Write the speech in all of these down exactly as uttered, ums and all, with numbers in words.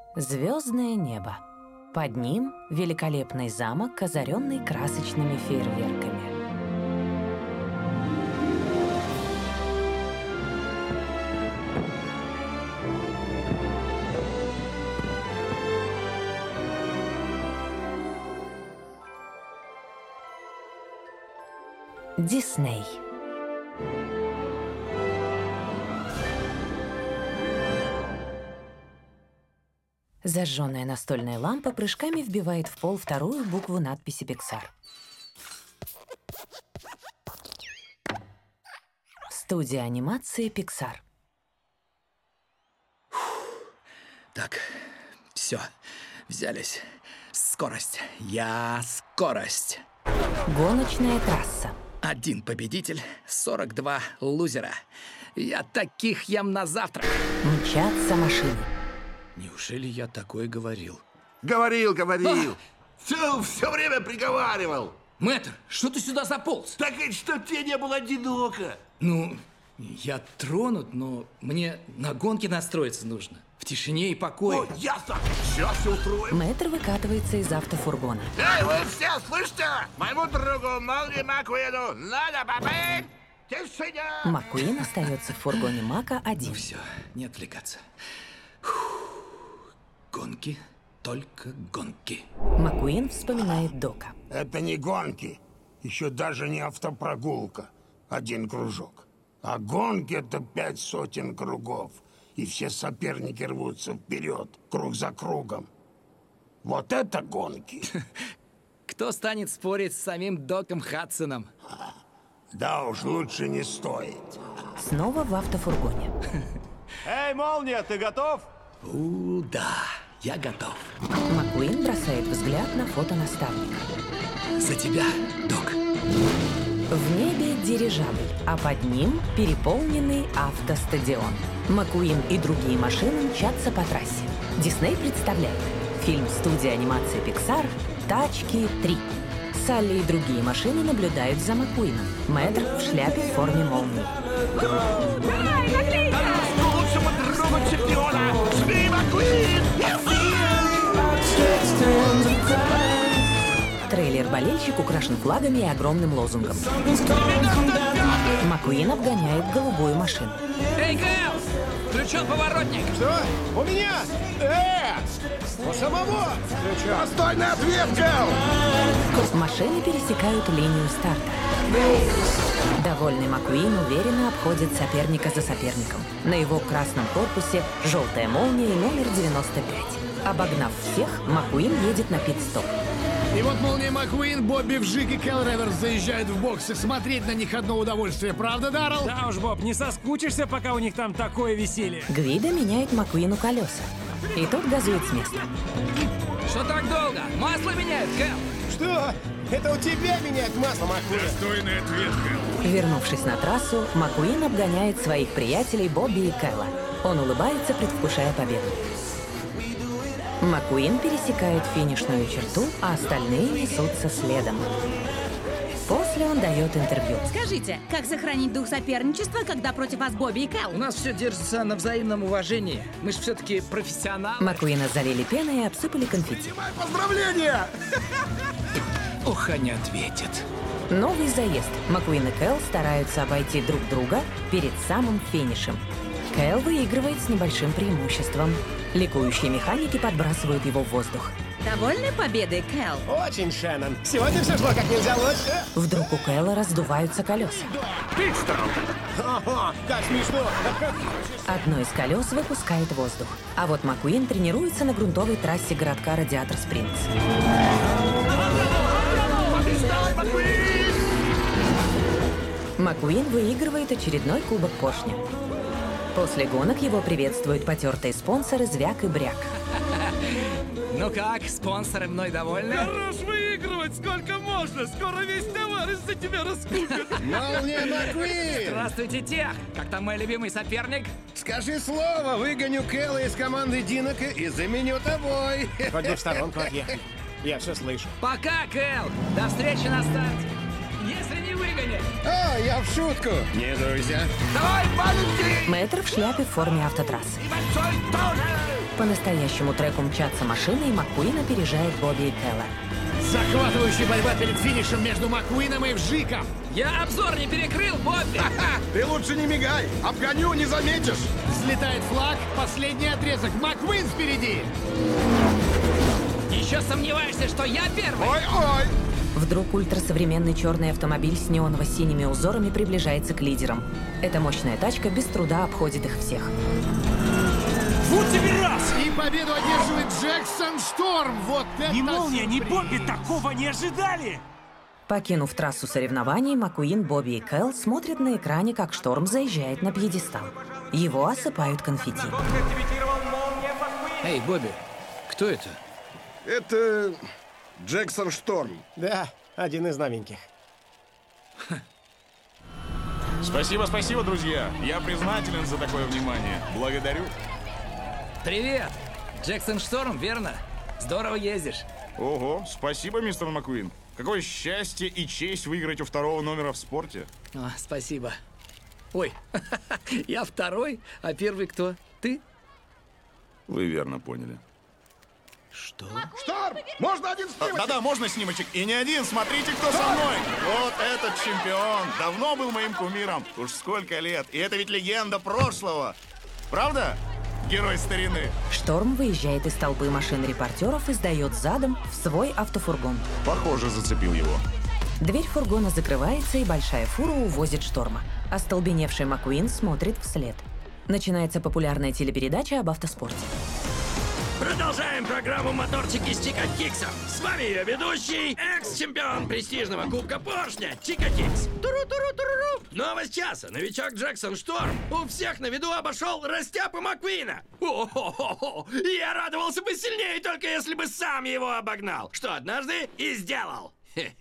Звездное небо. Под ним великолепный замок, озаренный красочными фейерверками. Дисней. Зажженная настольная лампа прыжками вбивает в пол вторую букву надписи Pixar. Студия анимации Pixar. Так, все, взялись. Скорость. Я скорость. Гоночная трасса. Один победитель, сорок два лузера. Я таких ем на завтрак. Мчатся машины. Неужели я такое говорил? Говорил, говорил. А! Все, все время приговаривал. Мэтр, что ты сюда заполз? Так ведь чтоб тебе не было одиноко. Ну, я тронут, но мне на гонки настроиться нужно. В тишине и покое. О, ясно. Сейчас все устроим. Мэтр выкатывается из автофургона. Эй, вы все слышите? Моему другу Молли Маккуину надо побыть. Тишине. Маккуин остается в фургоне Мака один. Ну все, не отвлекаться. Фух. Гонки, только гонки. Маккуин вспоминает Дока. Это не гонки. Еще даже не автопрогулка. Один кружок. А гонки — это пять сотен кругов. И все соперники рвутся вперед, круг за кругом. Вот это гонки. Кто станет спорить с самим Доком Хадсоном? Да уж, лучше не стоит. Снова в автофургоне. Эй, Молния, ты готов? У, да, я готов. Маккуин бросает взгляд на фото наставника. За тебя, Док. В небе дирижабль, а под ним переполненный автостадион. Маккуин и другие машины мчатся по трассе. Дисней представляет фильм студии анимации Pixar «Тачки три». Салли и другие машины наблюдают за Маккуином. Мэтр в шляпе в форме молнии. Лучшему другу чемпиона. Жми, Маккуин. Трейлер-болельщик украшен флагами и огромным лозунгом. Маккуин обгоняет голубую машину. Эй, Кэл! Включен поворотник! Что? У меня? Э! У самого? Достойный ответ, Кэл! Машины пересекают линию старта. Довольный Маккуин уверенно обходит соперника за соперником. На его красном корпусе желтая молния и номер девяносто пять. Обогнав всех, Маккуин едет на пит-стоп. И вот Молния Маккуин, Бобби Вжик и Кэл Реверс заезжают в боксы. Смотреть на них одно удовольствие, правда, Даррелл? Да уж, Боб, не соскучишься, пока у них там такое веселье. Гвида меняет Маккуину колеса. И тот газует с места. Что так долго? Масло меняют, Кэл! Что? Это у тебя меняет масло, Маккуин? Достойный ответ, Кэл. Вернувшись на трассу, Маккуин обгоняет своих приятелей Бобби и Кэла. Он улыбается, предвкушая победу. Маккуин пересекает финишную черту, а остальные несутся следом. После он дает интервью. Скажите, как сохранить дух соперничества, когда против вас Бобби и Кэл? У нас все держится на взаимном уважении. Мы же все-таки профессионалы. Маккуина залили пеной и обсыпали конфетти. Поздравления! Ох, они ответят. Новый заезд. Маккуин и Кэл стараются обойти друг друга перед самым финишем. Кэл выигрывает с небольшим преимуществом. Ликующие механики подбрасывают его в воздух. Довольны победой, Кэл? Очень, Шеннон. Сегодня все шло как нельзя лучше. Вдруг у Кэла раздуваются колеса. Ого, как смешно. Одно из колес выпускает воздух. А вот Маккуин тренируется на грунтовой трассе городка Радиатор Спрингс. Маккуин выигрывает очередной кубок поршня. После гонок его приветствуют потертые спонсоры Звяк и Бряк. Ну как, спонсоры мной довольны? Хорош выигрывать, сколько можно! Скоро весь товар из-за тебя раскупят! Молния Маккуин! Здравствуйте, тех! Как там мой любимый соперник? Скажи слово, выгоню Кэла из команды Динока и заменю тобой. Хоть бы в сторонку отъехали. Я все слышу. Пока, Кэл! До встречи на старте! Если не выгонят! О, я в шутку. Не дуйся. Давай, маленький. Мэтр в шляпе в форме автотрассы. И большой тоже. По настоящему треку мчатся машины, и Маккуин опережает Бобби и Келла. Захватывающая борьба перед финишем между Маккуином и Вжиком. Я обзор не перекрыл, Бобби! Ты лучше не мигай! Обгоню, не заметишь! Взлетает флаг, последний отрезок. Маккуин впереди! Еще сомневаешься, что я первый? Ой-ой! Вдруг ультрасовременный черный автомобиль с неоново-синими узорами приближается к лидерам. Эта мощная тачка без труда обходит их всех. Вот тебе раз! И победу одерживает Джексон Шторм. Вот это Ни Молния, ни сюрприз. Бобби такого не ожидали! Покинув трассу соревнований, Маккуин, Бобби и Кэл смотрят на экране, как Шторм заезжает на пьедестал. Его осыпают конфетти. Эй, Бобби, кто это? Это Джексон Шторм. Да, один из новеньких. Спасибо, спасибо, друзья. Я признателен за такое внимание. Благодарю. Привет! Джексон Шторм, верно? Здорово ездишь. Ого, спасибо, мистер Маккуин. Какое счастье и честь выиграть у второго номера в спорте. О, спасибо. Ой, я второй, а первый кто? Ты? Вы верно поняли. Что? Шторм! Можно один снимочек? Да-да, можно снимочек. И не один, смотрите, кто со мной. Вот этот чемпион. Давно был моим кумиром. Уж сколько лет. И это ведь легенда прошлого. Правда? Герой старины. Шторм выезжает из толпы машин репортеров и сдает задом в свой автофургон. Похоже, зацепил его. Дверь фургона закрывается, и большая фура увозит Шторма. Остолбеневший Маккуин смотрит вслед. Начинается популярная телепередача об автоспорте. Продолжаем программу «Моторчики» с Чика Хиксом. С вами ее ведущий, экс-чемпион престижного Кубка Поршня Чика Хикс. Туру-туру-туру-ру. Новость часа. Новичок Джексон Шторм у всех на виду обошел растяпу Маккуина. О-хо-хо-хо. Я радовался бы сильнее, только если бы сам его обогнал. Что однажды и сделал.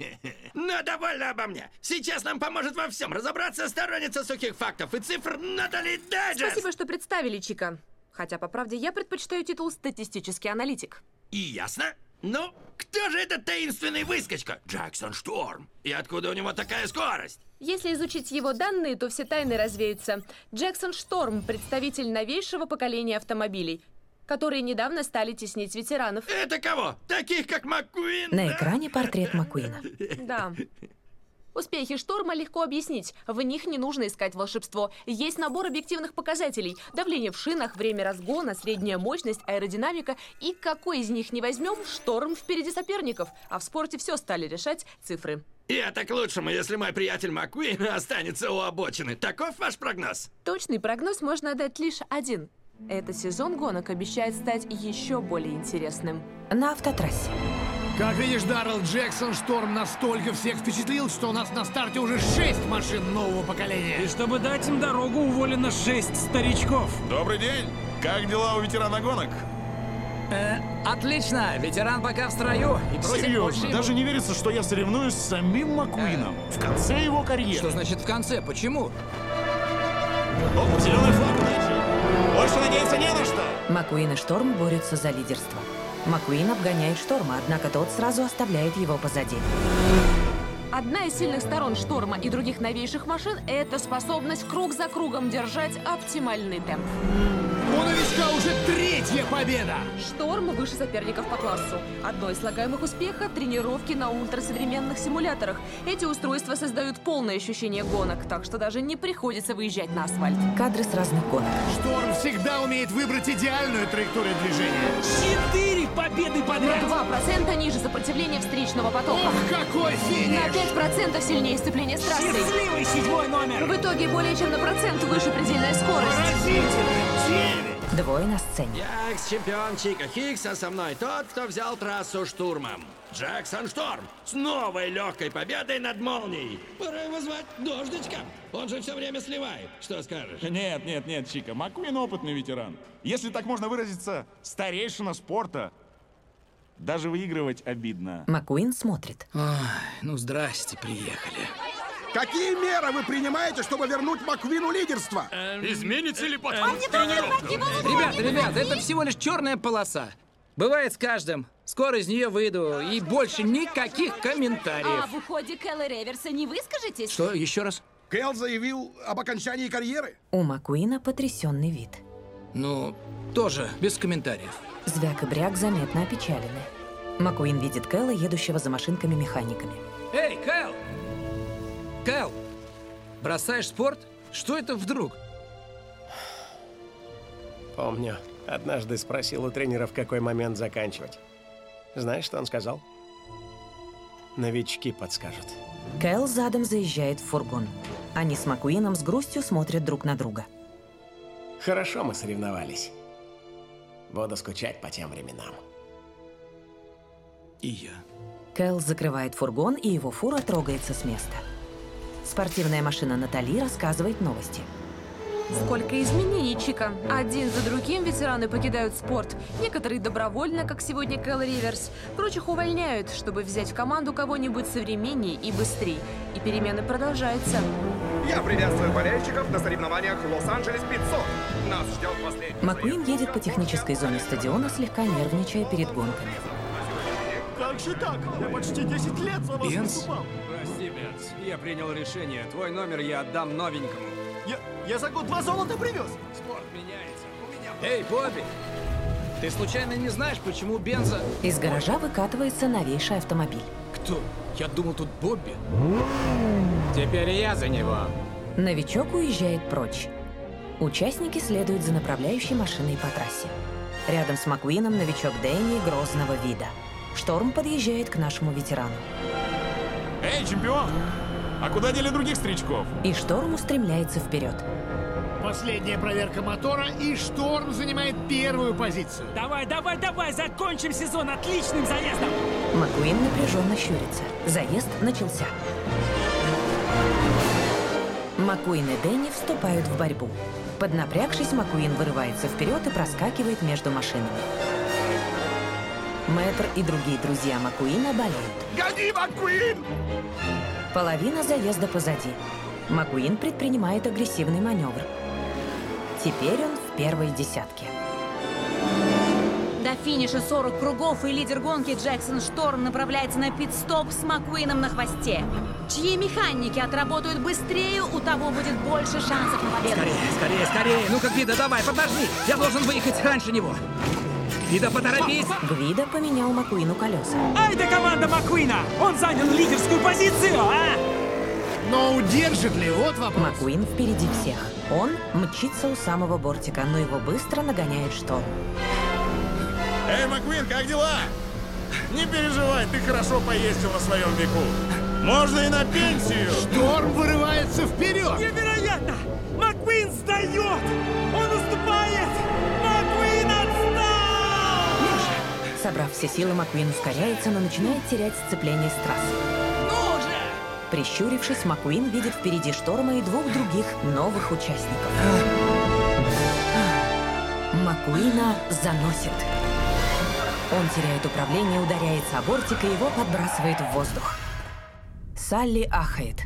Но довольно обо мне. Сейчас нам поможет во всем разобраться сторонница сухих фактов и цифр Натали Дэджес. Спасибо, что представили, Чика. Хотя, по правде, я предпочитаю титул «Статистический аналитик». И ясно? Ну, кто же этот таинственный выскочка? Джексон Шторм. И откуда у него такая скорость? Если изучить его данные, то все тайны развеются. Джексон Шторм – представитель новейшего поколения автомобилей, которые недавно стали теснить ветеранов. Это кого? Таких, как Маккуин? На экране портрет Маккуина. Да. Успехи Шторма легко объяснить. В них не нужно искать волшебство. Есть набор объективных показателей. Давление в шинах, время разгона, средняя мощность, аэродинамика. И какой из них не возьмем, Шторм впереди соперников. А в спорте все стали решать цифры. И это к лучшему, если мой приятель Маккуин останется у обочины. Таков ваш прогноз? Точный прогноз можно дать лишь один. Этот сезон гонок обещает стать еще более интересным. На автотрассе. Как видишь, Даррелл, Джексон Шторм настолько всех впечатлил, что у нас на старте уже шесть машин нового поколения. И чтобы дать им дорогу, уволено шесть старичков. Добрый день. Как дела у ветерана гонок? Э, отлично, ветеран пока в строю. И просит Серьезно, больше даже ему... не верится, что я соревнуюсь с самим Маккуином. Э. В конце его карьеры. Что значит в конце? Почему? О, зеленый флаг, удачи. Больше надеяться не на что. Маккуин и Шторм борются за лидерство. Маккуин обгоняет Шторма, однако тот сразу оставляет его позади. Одна из сильных сторон Шторма и других новейших машин – это способность круг за кругом держать оптимальный темп. У новичка уже третья победа! Шторм выше соперников по классу. Одно из слагаемых успеха – тренировки на ультрасовременных симуляторах. Эти устройства создают полное ощущение гонок, так что даже не приходится выезжать на асфальт. Кадры с разных гонок. Шторм всегда умеет выбрать идеальную траекторию движения. Четыре победы подряд! На два процента ниже сопротивления встречного потока. Ох, какой финиш! На пять процентов сильнее сцепление с трассой. Счастливый седьмой номер! В итоге более чем на процент выше предельная скорость. Поразительно! Двое на сцене. Я экс-чемпион Чика Хикс, а со мной тот, кто взял трассу штурмом. Джексон Шторм с новой легкой победой над Молнией. Пора его звать дождичком. Он же все время сливает. Что скажешь? Нет, нет, нет, Чика. Маккуин опытный ветеран. Если так можно выразиться, старейшина спорта. Даже выигрывать обидно. Маккуин смотрит. Ой, ну здрасте, приехали. Какие меры вы принимаете, чтобы вернуть Маккуину лидерство? Изменится ли под Ребята, ребята, это всего лишь черная полоса. Бывает с каждым. Скоро из нее выйду, и больше никаких комментариев. А в уходе Кэлла Реверса не выскажетесь? Что, еще раз? Кэл заявил об окончании карьеры. У Маккуина потрясенный вид. Ну, тоже без комментариев. Звяк и Бряк заметно опечалены. Маккуин видит Кэла, едущего за машинками-механиками. Эй, Кэл! Кэл! Бросаешь спорт? Что это вдруг? Помню. Однажды спросил у тренера, в какой момент заканчивать. Знаешь, что он сказал? Новички подскажут. Кэл задом заезжает в фургон. Они с Маккуином с грустью смотрят друг на друга. Хорошо мы соревновались. Буду скучать по тем временам. И я. Кэл закрывает фургон, и его фура трогается с места. Спортивная машина Натали рассказывает новости. Сколько изменений, Чика. Один за другим ветераны покидают спорт. Некоторые добровольно, как сегодня Кэл Риверс. Прочих увольняют, чтобы взять в команду кого-нибудь современнее и быстрее. И перемены продолжаются. Я приветствую болельщиков на соревнованиях Лос-Анджелес пятьсот. Нас ждет последний... Маккуин едет по технической зоне стадиона, слегка нервничая перед гонками. Как же так? Я почти десять лет за вас выступал. Прости, Бенц. Я принял решение. Твой номер я отдам новенькому. Я, я за год два золота привез. Спорт меняется. У меня... Эй, Бобби! Ты случайно не знаешь, почему Бенза... Из гаража выкатывается новейший автомобиль. Кто? Я думал, тут Бобби. Теперь я за него. Новичок уезжает прочь. Участники следуют за направляющей машиной по трассе. Рядом с Маккуином новичок Дэнни грозного вида. Шторм подъезжает к нашему ветерану. Эй, чемпион! А куда дели других старичков? И Шторм устремляется вперед. Последняя проверка мотора, и Шторм занимает первую позицию. Давай, давай, давай, закончим сезон отличным заездом! Маккуин напряженно щурится. Заезд начался. Маккуин и Дэнни вступают в борьбу. Поднапрягшись, Маккуин вырывается вперед и проскакивает между машинами. Мэтр и другие друзья Маккуина болеют. Гони, Маккуин! Половина заезда позади. Маккуин предпринимает агрессивный маневр. Теперь он в первой десятке. До финиша сорок кругов, и лидер гонки Джексон Шторм направляется на пит-стоп с Маккуином на хвосте. Чьи механики отработают быстрее, у того будет больше шансов на победу. Скорее, скорее, скорее! Ну-ка, Гвидо, давай, подожди! Я должен выехать раньше него! Гвидо, поторопись! Гвидо поменял Маккуину колеса. Ай да команда Маккуина! Он занял лидерскую позицию, а? Но удержит ли? Вот вопрос. Маккуин впереди всех. Он мчится у самого бортика, но его быстро нагоняет Шторм. Эй, Маккуин, как дела? Не переживай, ты хорошо поездил на своем веку. Можно и на пенсию. Шторм вырывается вперед. Невероятно! Маккуин сдает! Он уступает! Маккуин отстал! Собрав все силы, Маккуин ускоряется, но начинает терять сцепление с трассы. Ну же! Прищурившись, Маккуин видит впереди Шторма и двух других новых участников. Маккуина заносит. Он теряет управление, ударяется о бортик, и его подбрасывает в воздух. Салли ахает.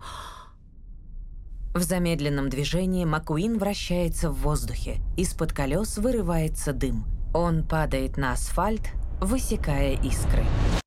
В замедленном движении Маккуин вращается в воздухе. Из-под колес вырывается дым. Он падает на асфальт, высекая искры.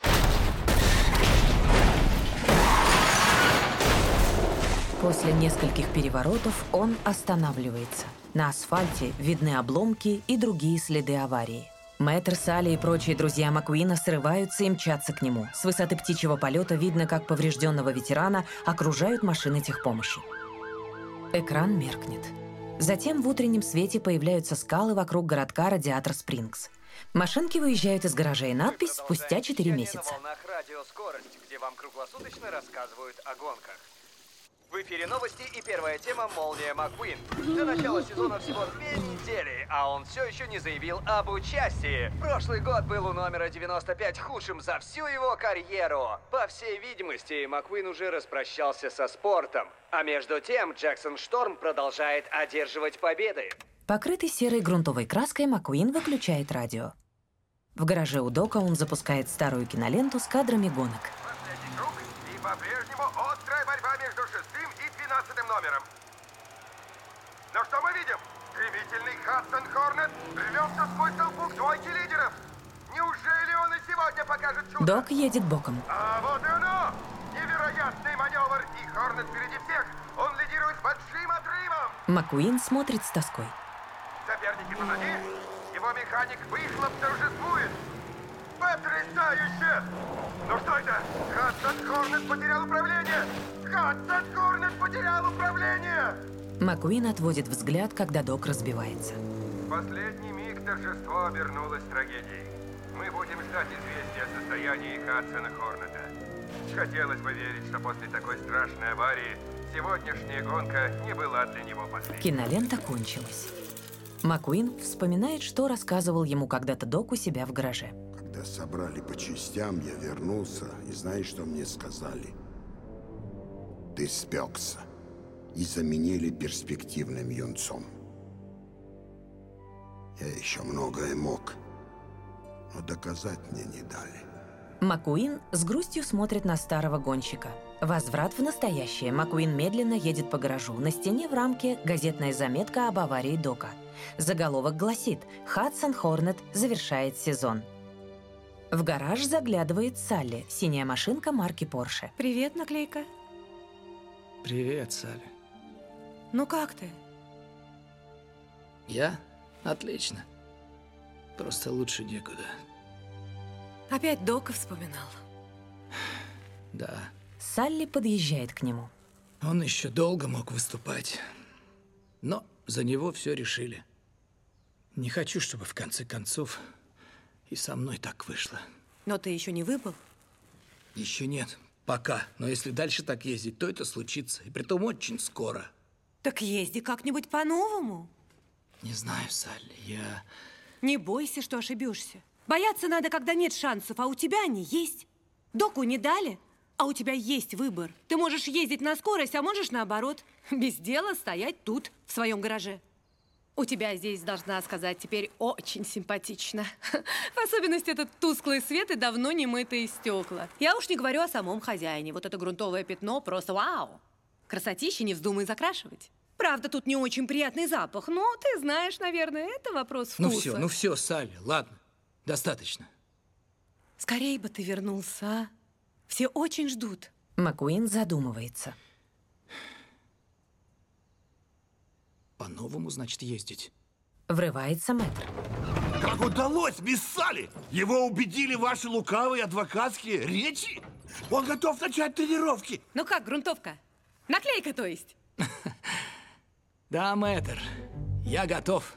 После нескольких переворотов он останавливается. На асфальте видны обломки и другие следы аварии. Мэтр, Салли и прочие друзья Маккуина срываются и мчатся к нему. С высоты птичьего полета видно, как поврежденного ветерана окружают машины техпомощи. Экран меркнет. Затем в утреннем свете появляются скалы вокруг городка Радиатор Спрингс. Машинки выезжают из гаражей, надпись «Спустя четыре месяца». Радио Скорость, где вам круглосуточно рассказывают о гонках. В эфире новости и первая тема «Молния Маккуин». До начала сезона всего две недели, а он все еще не заявил об участии. Прошлый год был у номера девяносто пять худшим за всю его карьеру. По всей видимости, Маккуин уже распрощался со спортом. А между тем, Джексон Шторм продолжает одерживать победы. Покрытый серой грунтовой краской, Маккуин выключает радио. В гараже у Дока он запускает старую киноленту с кадрами гонок. Последний круг, и по-прежнему острая борьба между шестым и двенадцатым номером. Но что мы видим? Стремительный Хадсон Хорнет рвется сквозь толпу к двойке лидеров. Неужели он и сегодня покажет чудо? Док едет боком. А вот и оно! Невероятный маневр, и Хорнет впереди всех. Он лидирует с большим отрывом. Маккуин смотрит с тоской. Соперник соперники позади. Его механик выхлоп торжествует. Потрясающе! Ну что это? Хадсон Хорнет потерял управление! Хадсон Хорнет потерял управление! Маккуин отводит взгляд, когда док разбивается. В последний миг торжество обернулось трагедией. Мы будем ждать известия о состоянии Хадсона Хорнета. Хотелось бы верить, что после такой страшной аварии сегодняшняя гонка не была для него последней. Кинолента кончилась. Маккуин вспоминает, что рассказывал ему когда-то док у себя в гараже. Когда собрали по частям, я вернулся, и знаешь, что мне сказали? Ты спекся и заменили перспективным юнцом. Я еще многое мог, но доказать мне не дали. Маккуин с грустью смотрит на старого гонщика. Возврат в настоящее. Маккуин медленно едет по гаражу. На стене в рамке газетная заметка об аварии дока. Заголовок гласит: «Хадсон Хорнет завершает сезон». В гараж заглядывает Салли, синяя машинка марки Porsche. Привет, наклейка. Привет, Салли. Ну как ты? Я? Отлично. Просто лучше некуда. Опять Дока вспоминал. Да. Салли подъезжает к нему. Он еще долго мог выступать. Но за него все решили. Не хочу, чтобы в конце концов и со мной так вышло. Но ты еще не выпал? Еще нет. Пока. Но если дальше так ездить, то это случится. И притом очень скоро. Так езди как-нибудь по-новому. Не знаю, Салли, я... Не бойся, что ошибешься. Бояться надо, когда нет шансов, а у тебя они есть. Доку не дали, а у тебя есть выбор. Ты можешь ездить на скорость, а можешь наоборот. Без дела стоять тут, в своем гараже. У тебя здесь, должна сказать, теперь очень симпатично. В особенности этот тусклый свет и давно не мытые стекла. Я уж не говорю о самом хозяине. Вот это грунтовое пятно просто вау. Красотища, не вздумай закрашивать. Правда, тут не очень приятный запах, но ты знаешь, наверное, это вопрос вкуса. Ну все, ну все, Салли, ладно. Достаточно. Скорей бы ты вернулся, а? Все очень ждут. Маккуин задумывается. По-новому, значит, ездить. Врывается мэтр. Как удалось, мисс Салли? Его убедили ваши лукавые адвокатские речи? Он готов начать тренировки. Ну как, грунтовка? Наклейка, то есть? Да, мэтр, я готов.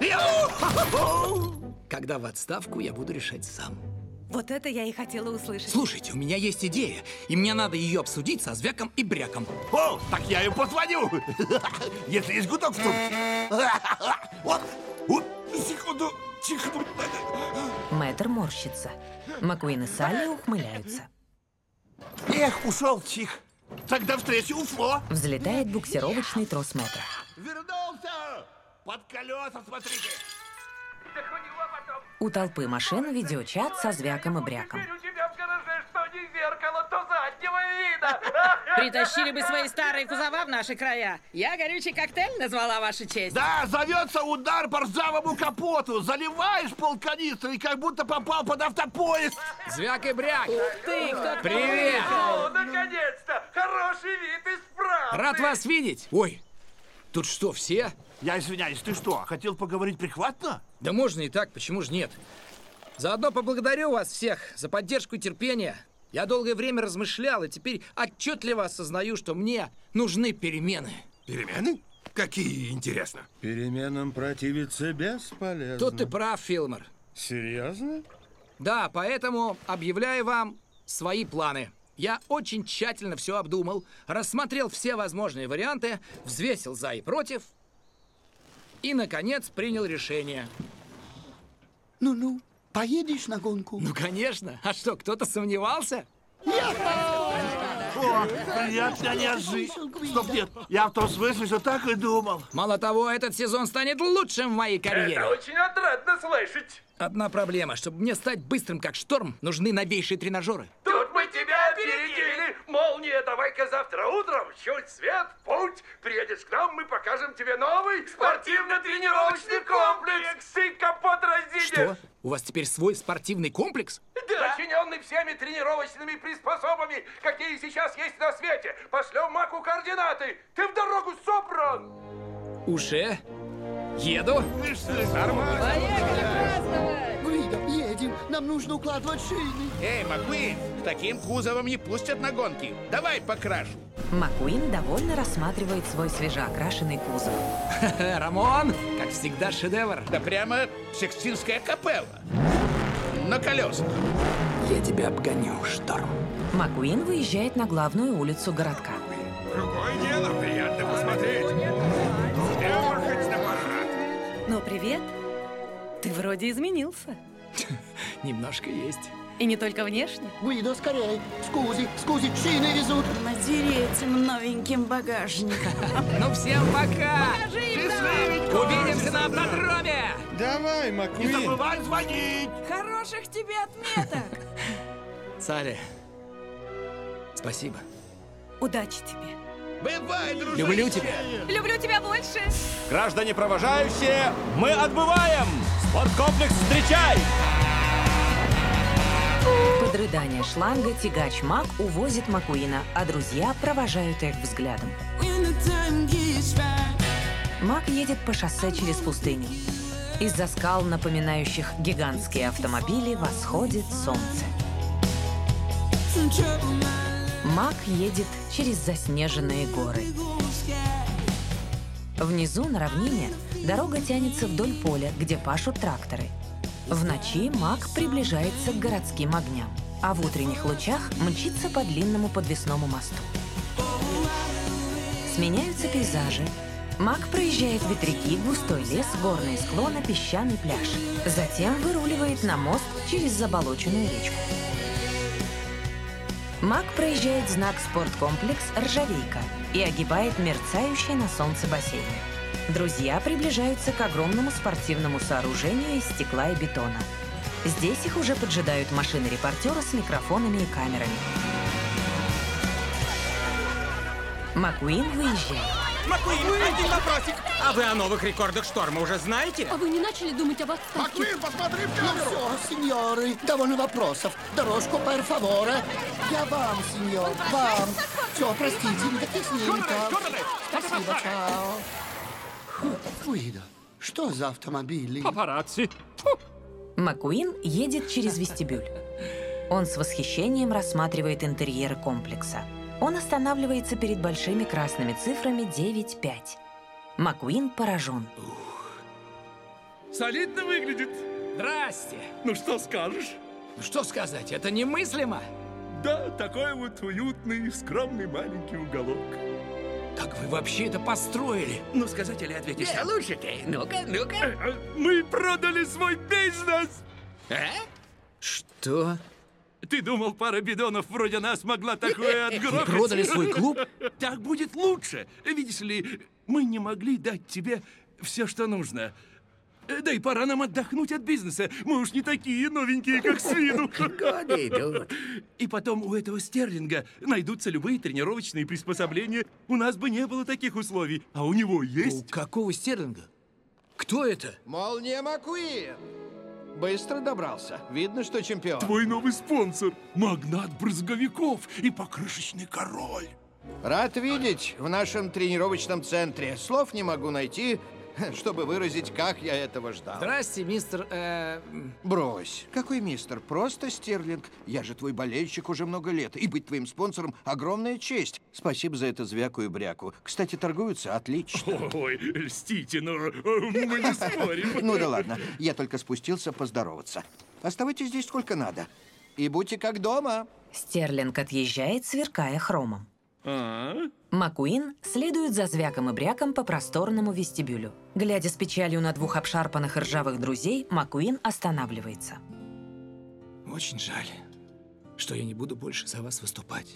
Когда в отставку, я буду решать сам. Вот это я и хотела услышать. Слушайте, у меня есть идея, и мне надо ее обсудить со Звяком и Бряком. О, так я ему позвоню, если есть гудок в трубке. Вот, вот, секунду, чихнуть надо. Мэтр морщится. Маккуин и Салли ухмыляются. Эх, ушел чих. Тогда встречи у Фло. Взлетает буксировочный трос мэтра. Вернулся! Под колеса смотрите. У толпы машин видеочат со Звяком и Бряком. Теперь у тебя в гараже что не зеркало, то заднего вида. Притащили бы свои старые кузова в наши края. Я горючий коктейль назвала, ваша честь. Да, зовется удар по ржавому капоту. Заливаешь полканистры и как будто попал под автопоезд. Звяк и Бряк. Ты, кто? Привет. О, наконец-то! Хороший вид и справный. Рад вас видеть. Ой, тут что, все? Я извиняюсь, ты что, хотел поговорить прихватно? Да можно и так, почему же нет? Заодно поблагодарю вас всех за поддержку и терпение. Я долгое время размышлял, и теперь отчетливо осознаю, что мне нужны перемены. Перемены? Какие, интересно? Переменам противиться бесполезно. Тут ты прав, Филмор. Серьезно? Да, поэтому объявляю вам свои планы. Я очень тщательно все обдумал, рассмотрел все возможные варианты, взвесил за и против и, наконец, принял решение. Ну-ну, поедешь на гонку? Ну, конечно. А что, кто-то сомневался? О, приятно неожиданно. Стоп, нет, я в том смысле, что так и думал. Мало того, этот сезон станет лучшим в моей карьере. Это очень отрадно слышать. Одна проблема. Чтобы мне стать быстрым, как шторм, нужны новейшие тренажеры. Тут мы тебя опередили. Молния, давай-ка завтра утром, чуть свет, путь. Приедешь к нам, мы покажем тебе новый спортивно-тренировочный комплекс. И капот разденешь. Что? У вас теперь свой спортивный комплекс? Да. Начиненный всеми тренировочными приспособами, какие сейчас есть на свете. Пошлем Маку координаты. Ты в дорогу собран. Уже? Еду. Гвидо, едем. Нам нужно укладывать шины. Эй, Маквин, с таким кузовом не пустят на гонки. Давай покрашу. Маккуин довольно рассматривает свой свежеокрашенный кузов. Рамон, как всегда, шедевр. Да прямо Сикстинская капелла. На колесах. Я тебя обгоню, Шторм. Маккуин выезжает на главную улицу городка. Другое дело, приятно посмотреть. Ехать на парад. Ну, привет. Ты вроде изменился. Немножко есть. И не только внешне. Гвидо, скорей. Скузи, скузи, шины везут. Надери этим новеньким багажником. Ну всем пока! Увидимся на автодроме! Давай, Маквин. Не забывай звонить! Хороших тебе отметок! Салли, спасибо. Удачи тебе. Бывай, дружище! Люблю тебя. Люблю тебя больше. Граждане провожающие, мы отбываем! Спорткомплекс встречай! Под рыдание шланга тягач Мак увозит Маккуина, а друзья провожают их взглядом. Мак едет по шоссе через пустыню. Из-за скал, напоминающих гигантские автомобили, восходит солнце. Мак едет через заснеженные горы. Внизу, на равнине, дорога тянется вдоль поля, где пашут тракторы. В ночи Мак приближается к городским огням, а в утренних лучах мчится по длинному подвесному мосту. Сменяются пейзажи. Мак проезжает ветряки, густой лес, горные склоны, песчаный пляж. Затем выруливает на мост через заболоченную речку. Мак проезжает знак «Спорткомплекс Ржавейка» и огибает мерцающий на солнце бассейн. Друзья приближаются к огромному спортивному сооружению из стекла и бетона. Здесь их уже поджидают машины репортера с микрофонами и камерами. Маккуин выезжает. Маккуин, один вопросик. А вы о новых рекордах Шторма уже знаете? А вы не начали думать об отставке? Маквин, посмотри в Ну камеру! все, сеньоры, довольно вопросов. Дорожку, пер фаворе. Я вам, сеньор, вам. Все, простите, никаких снимков. Спасибо, чао. Гвидо, что за автомобили? Папарацци. Маккуин едет через вестибюль. Он с восхищением рассматривает интерьеры комплекса. Он останавливается перед большими красными цифрами девять пять. Маккуин поражен. Солидно выглядит. Здрасте. Ну что скажешь? Ну что сказать, это немыслимо. Да, такой вот уютный, скромный маленький уголок. Как вы вообще это построили? Ну, сказать или ответить? Не, лучше ты. Ну-ка, ну-ка. Мы продали свой бизнес! А? Что? Ты думал, пара бидонов вроде нас могла такое отгрохать? Вы продали свой клуб? Так будет лучше. Видишь ли, мы не могли дать тебе все, что нужно. Да и пора нам отдохнуть от бизнеса. Мы уж не такие новенькие, как с виду. Годы идут. И потом у этого Стерлинга найдутся любые тренировочные приспособления. У нас бы не было таких условий, а у него есть. У какого Стерлинга? Кто это? Молния Маккуин. Быстро добрался. Видно, что чемпион. Твой новый спонсор. Магнат брызговиков и покрышечный король. Рад видеть в нашем тренировочном центре. Слов не могу найти, чтобы выразить, как я этого ждал. Здрасте, мистер... Э... Брось. Какой мистер? Просто Стерлинг. Я же твой болельщик уже много лет. И быть твоим спонсором — огромная честь. Спасибо за это звякую бряку. Кстати, торгуются отлично. Ой, льстите, но мы не спорим. Ну да ладно. Я только спустился поздороваться. Оставайтесь здесь сколько надо. И будьте как дома. Стерлинг отъезжает, сверкая хромом. А? Маккуин следует за звяком и бряком по просторному вестибюлю. Глядя с печалью на двух обшарпанных и ржавых друзей, Маккуин останавливается. Очень жаль, что я не буду больше за вас выступать.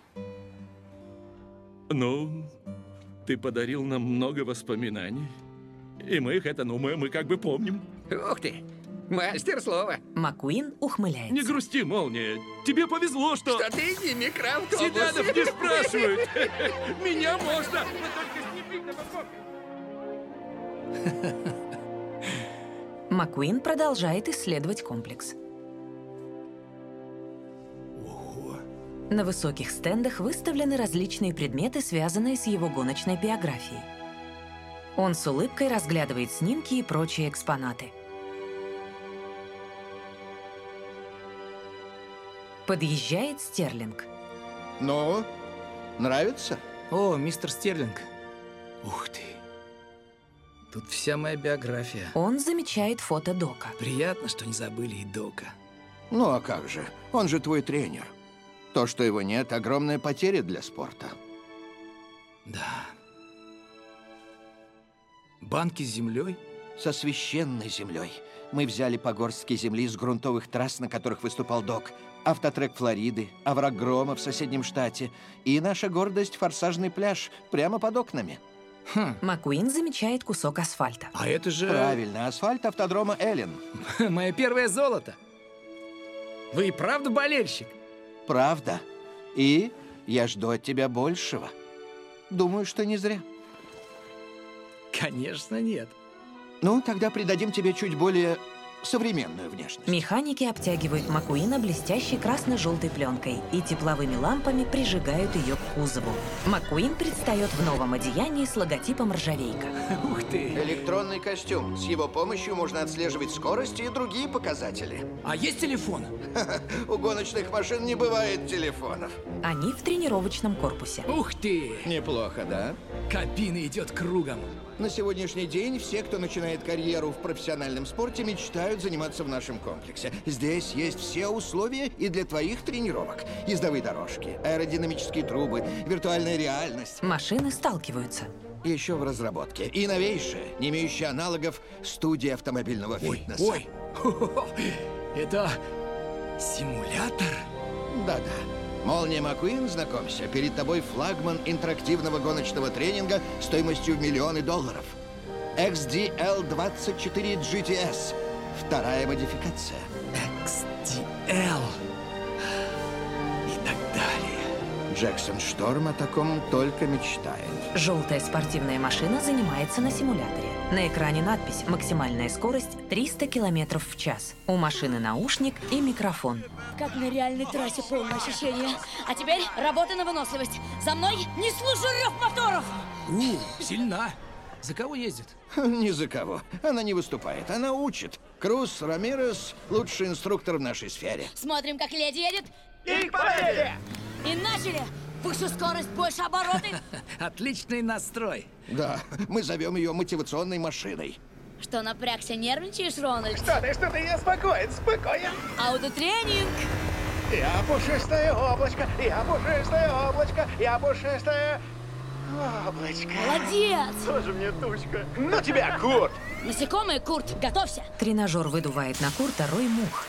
Ну, ты подарил нам много воспоминаний. И мы их это, ну, мы, мы как бы помним. Ух ты! Мастер слова. Маккуин ухмыляется. Не грусти, Молния. Тебе повезло, что... Что ты не микроавтобус. Седанов не спрашивают. Меня можно. Маккуин продолжает исследовать комплекс. Ого. На высоких стендах выставлены различные предметы, связанные с его гоночной биографией. Он с улыбкой разглядывает снимки и прочие экспонаты. Подъезжает Стерлинг. Ну, нравится? О, мистер Стерлинг. Ух ты. Тут вся моя биография. Он замечает фото Дока. Приятно, что не забыли и Дока. Ну, а как же? Он же твой тренер. То, что его нет, огромная потеря для спорта. Да. Банки с землей? Со священной землей. Мы взяли по горстке земли с грунтовых трасс, на которых выступал Док. Автотрек Флориды, овраг Грома в соседнем штате. И наша гордость — форсажный пляж прямо под окнами. Хм. Маккуин замечает кусок асфальта. А это же... Правильно, асфальт автодрома Эллен. Мое первое золото. Вы и правда болельщик? Правда. И я жду от тебя большего. Думаю, что не зря. Конечно, нет. Ну, тогда придадим тебе чуть более современную внешность. Механики обтягивают Маккуина блестящей красно-желтой пленкой и тепловыми лампами прижигают ее к кузову. Маккуин предстает в новом одеянии с логотипом ржавейка. Ух ты! Электронный костюм. С его помощью можно отслеживать скорость и другие показатели. А есть телефон? У гоночных машин не бывает телефонов. Они в тренировочном корпусе. Ух ты! Неплохо, да? Кабина идет кругом. На сегодняшний день все, кто начинает карьеру в профессиональном спорте, мечтают заниматься в нашем комплексе. Здесь есть все условия и для твоих тренировок. Ездовые дорожки, аэродинамические трубы, виртуальная реальность. Машины сталкиваются. Еще в разработке. И новейшая, не имеющая аналогов, студия автомобильного фитнеса. Ой, ой. Это симулятор? Да-да. Молния Маккуин, знакомься, перед тобой флагман интерактивного гоночного тренинга стоимостью в миллионы долларов. икс ди эл двадцать четыре джи ти эс. Вторая модификация. икс ди эл. И так далее. Джексон Шторм о таком только мечтает. Желтая спортивная машина занимается на симуляторе. На экране надпись «Максимальная скорость триста километров в час». У машины наушник и микрофон. Как на реальной трассе, полное ощущение. А теперь работа на выносливость. За мной не слышу рев моторов! У, сильна. За кого ездит? Ни за кого. Она не выступает, она учит. Крус Рамирес – лучший инструктор в нашей сфере. Смотрим, как леди едет. И к победе! И начали! Выше скорость, больше обороты. Отличный настрой. Да, мы зовем ее мотивационной машиной. Что, напрягся, нервничаешь, Рональд? Что ты, что ты, я спокоен, спокоен. Аутотренинг. Я пушистое облачко, я пушистое облачко, я пушистое облачко. Молодец. Тоже мне тучка. Ну тебя, Курт. Насекомые, Курт, готовься. Тренажер выдувает на Курта рой мух.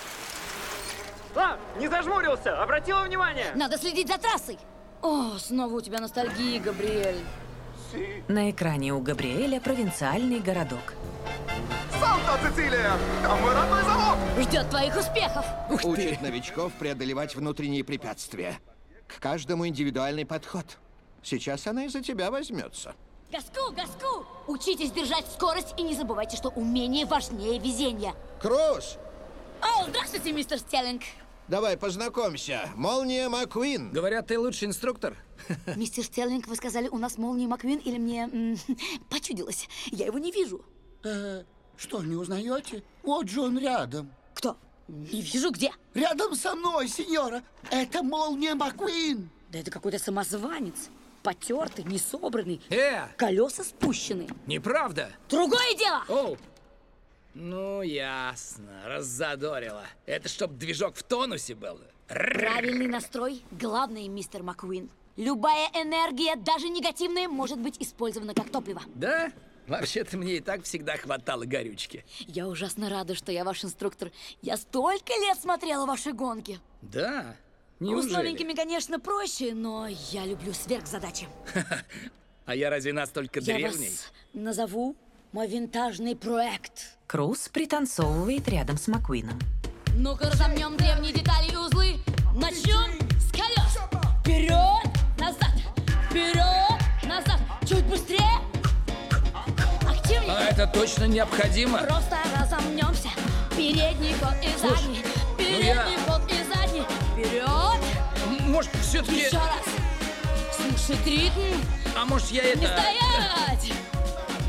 А, не зажмурился, обратила внимание. Надо следить за трассой. О, снова у тебя ностальгия, Габриэль. На экране у Габриэля провинциальный городок. Санта-Цицилия! Там мой родной завод! Ждет твоих успехов. Учит новичков преодолевать внутренние препятствия. К каждому индивидуальный подход. Сейчас она из-за тебя возьмется. Газку, газку! Учитесь держать скорость и не забывайте, что умение важнее везения. Крус! О, здравствуйте, мистер Стерлинг. Давай познакомься. Молния Маккуин. Говорят, ты лучший инструктор. Мистер Стерлинг, вы сказали, у нас Молния Маккуин, или мне м, почудилось? Я его не вижу. Э, что, не узнаете? Вот же он рядом. Кто? Не вижу, где? Рядом со мной, сеньора. Это Молния Маккуин. Да это какой-то самозванец. Потертый, несобранный. Э! Колеса спущены. Неправда. Другое дело! Оу. Ну, ясно. Раззадорила. Это чтоб движок в тонусе был. Правильный настрой – главное, мистер Маккуин. Любая энергия, даже негативная, может быть использована как топливо. Да? Вообще-то мне и так всегда хватало горючки. Я ужасно рада, что я ваш инструктор. Я столько лет смотрела ваши гонки. Да? Ну, с Неужели? новенькими, конечно, проще, но я люблю сверхзадачи. А я разве настолько Я древний? вас назову мой винтажный проект. Круз пританцовывает рядом с Маккуином. Ну-ка разомнем древние детали и узлы. Начнем с колес. Вперед, назад, вперед, назад. Чуть быстрее. Активнее. А это точно необходимо? Просто разомнемся. Передний ход и задний. Передний я- ход и задний. Вперед. Может, все-таки... Еще раз. Слушать ритм. А может, я Не это... стоять.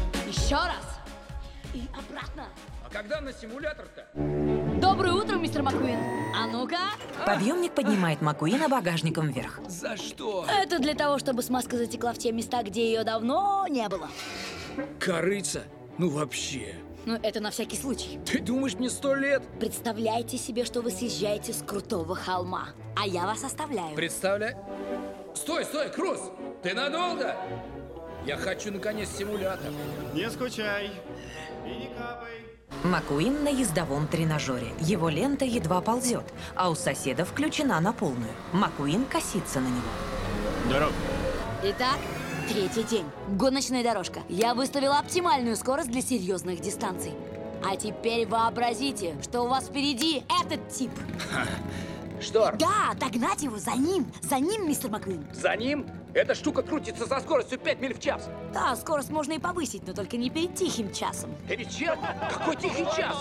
Еще раз. И обратно. А когда на симулятор-то? Доброе утро, мистер Маккуин. А ну-ка. Подъемник поднимает Маккуина багажником вверх. За что? Это для того, чтобы смазка затекла в те места, где ее давно не было. Корыца? Ну вообще. Ну, это на всякий случай. Ты думаешь, мне сто лет? Представляйте себе, что вы съезжаете с крутого холма, а я вас оставляю. Представляй. Стой, стой, Круз! Ты надолго? Я хочу, наконец, симулятор. Не скучай. И не капай. Маккуин на ездовом тренажере. Его лента едва ползет, а у соседа включена на полную. Маккуин косится на него. Здорово. Итак, третий день. Гоночная дорожка. Я выставила оптимальную скорость для серьезных дистанций. А теперь вообразите, что у вас впереди этот тип. Шторм? Да, догнать его за ним. За ним, мистер Маккуин. За ним? Эта штука крутится со скоростью пять миль в час. Да, скорость можно и повысить, но только не перед тихим часом. Перед чем? Какой тихий час?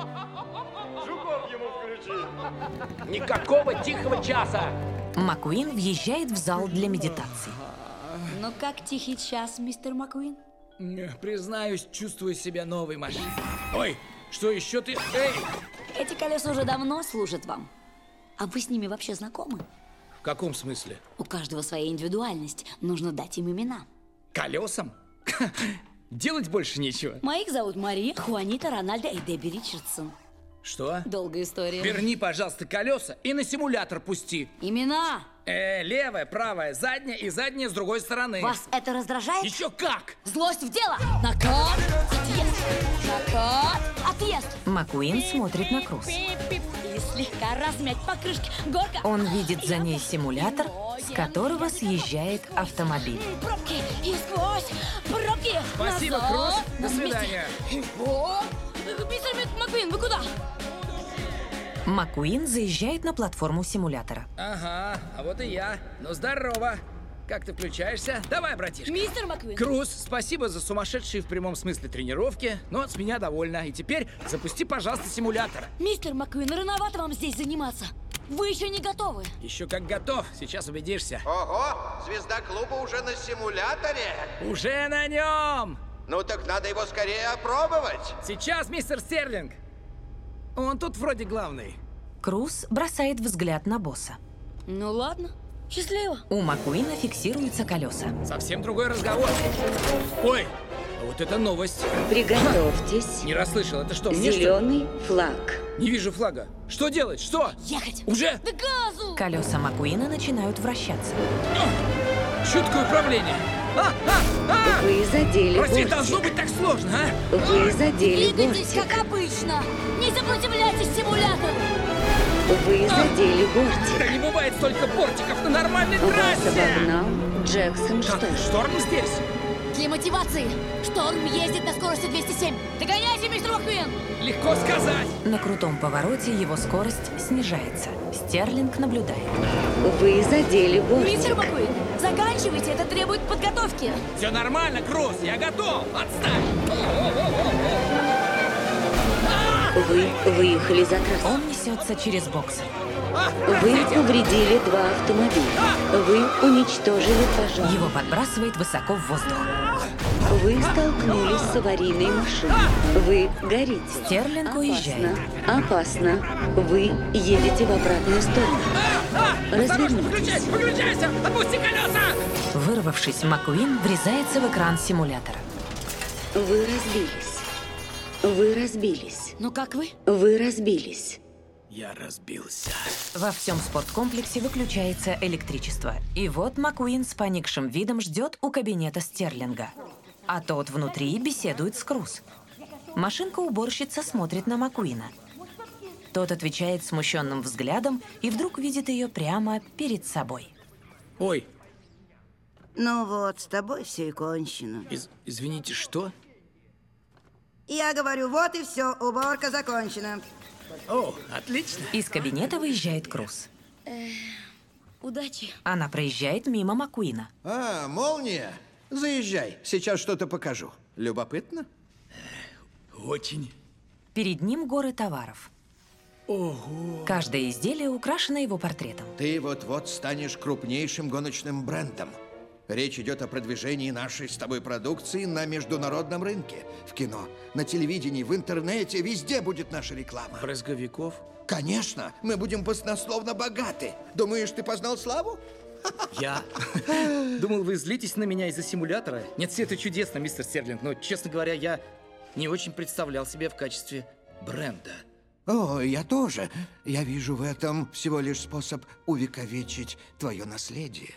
Жуков ему включи. Никакого тихого часа. Маккуин въезжает в зал для медитации. Ну как тихий час, мистер Маккуин? Признаюсь, чувствую себя новой машиной. Ой, что еще ты? Эй! Эти колеса уже давно служат вам. А вы с ними вообще знакомы? В каком смысле? У каждого своя индивидуальность. Нужно дать им имена. Колесам? Делать больше нечего. Моих зовут Мария, Хуанита, Рональдо и Дебби Ричардсон. Что? Долгая история. Верни, пожалуйста, колеса и на симулятор пусти. Имена? Э, левая, правая, задняя и задняя с другой стороны. Вас это раздражает? Еще как! Злость в дело! Накат! Отъезд! Накат! Отъезд! Маккуин смотрит на Круз. И слегка размять покрышки. Горка! Он видит за ней симулятор, с которого съезжает автомобиль. Пробки! И сквозь! Пробки! Спасибо, Круз! До свидания! О! Мистер Маккуин, вы куда? Маккуин заезжает на платформу симулятора. Ага, а вот и я. Ну, здорово. Как ты включаешься? Давай, братишка. Мистер Маккуин. Круз, спасибо за сумасшедшие в прямом смысле тренировки, но с меня довольно. И теперь запусти, пожалуйста, симулятор. Мистер Маккуин, рановато вам здесь заниматься. Вы еще не готовы. Еще как готов. Сейчас убедишься. Ого, звезда клуба уже на симуляторе? Уже на нем! Ну так надо его скорее опробовать. Сейчас, мистер Стерлинг. Он тут вроде главный. Круз бросает взгляд на босса. Ну ладно, счастливо. У Маккуина фиксируются колеса. Совсем другой разговор. Ой, а вот это новость. Приготовьтесь. Не расслышал, это что, мне Зеленый что? флаг. Не вижу флага. Что делать? Что? Ехать. Уже? Да газу! Колеса Маккуина начинают вращаться. Чуткое управление. А, а, а! Вы задели Разве бортик. должно быть так сложно, а? Вы задели Двигайтесь, бортик. как обычно. Не сопротивляйтесь симулятору. Вы задели бортик. Да не бывает столько бортиков на нормальной Вас трассе! обогнал Джексон Так, Шторм. шторм здесь? Для мотивации. Шторм ездит на скорости двести семь. Догоняйте, мистер Маккуин. Легко сказать. На крутом повороте его скорость снижается. Стерлинг наблюдает. Вы задели бортик. Мистер Маккуин, заканчивайте, это требует подготовки. Все нормально, Круз, я готов. Отстань. Вы выехали за трассу. Он несется через боксы. Вы повредили два автомобиля. Вы уничтожили пожар. Его подбрасывает высоко в воздух. Вы столкнулись с аварийной машиной. Вы горите. Стерлинг уезжает. Опасно. Вы едете в обратную сторону. Осторожно, Развернитесь. выключайся, выключайся! Отпусти колеса! Вырвавшись, Маккуин врезается в экран симулятора. Вы разбились. Вы разбились. Ну как вы? Вы разбились. Я разбился. Во всем спорткомплексе выключается электричество. И вот Маккуин с поникшим видом ждет у кабинета Стерлинга. А тот внутри беседует с Круз. Машинка-уборщица смотрит на Маккуина. Тот отвечает смущенным взглядом и вдруг видит ее прямо перед собой. Ой. Ну вот, с тобой все и кончено. Из извините, что? Я говорю, вот и все, уборка закончена. О, отлично. Из кабинета выезжает Круз. Э, удачи. Она проезжает мимо Маккуина. А, молния. Заезжай, сейчас что-то покажу. Любопытно? Очень. Перед ним горы товаров. Ого. Каждое изделие украшено его портретом. Ты вот-вот станешь крупнейшим гоночным брендом. Речь идет о продвижении нашей с тобой продукции на международном рынке. В кино, на телевидении, в интернете, везде будет наша реклама. Брызговиков? Конечно, мы будем баснословно богаты. Думаешь, ты познал славу? Я думал, вы злитесь на меня из-за симулятора. Нет, все это чудесно, мистер Стерлинг, но, честно говоря, я не очень представлял себя в качестве бренда. О, я тоже. Я вижу в этом всего лишь способ увековечить твое наследие.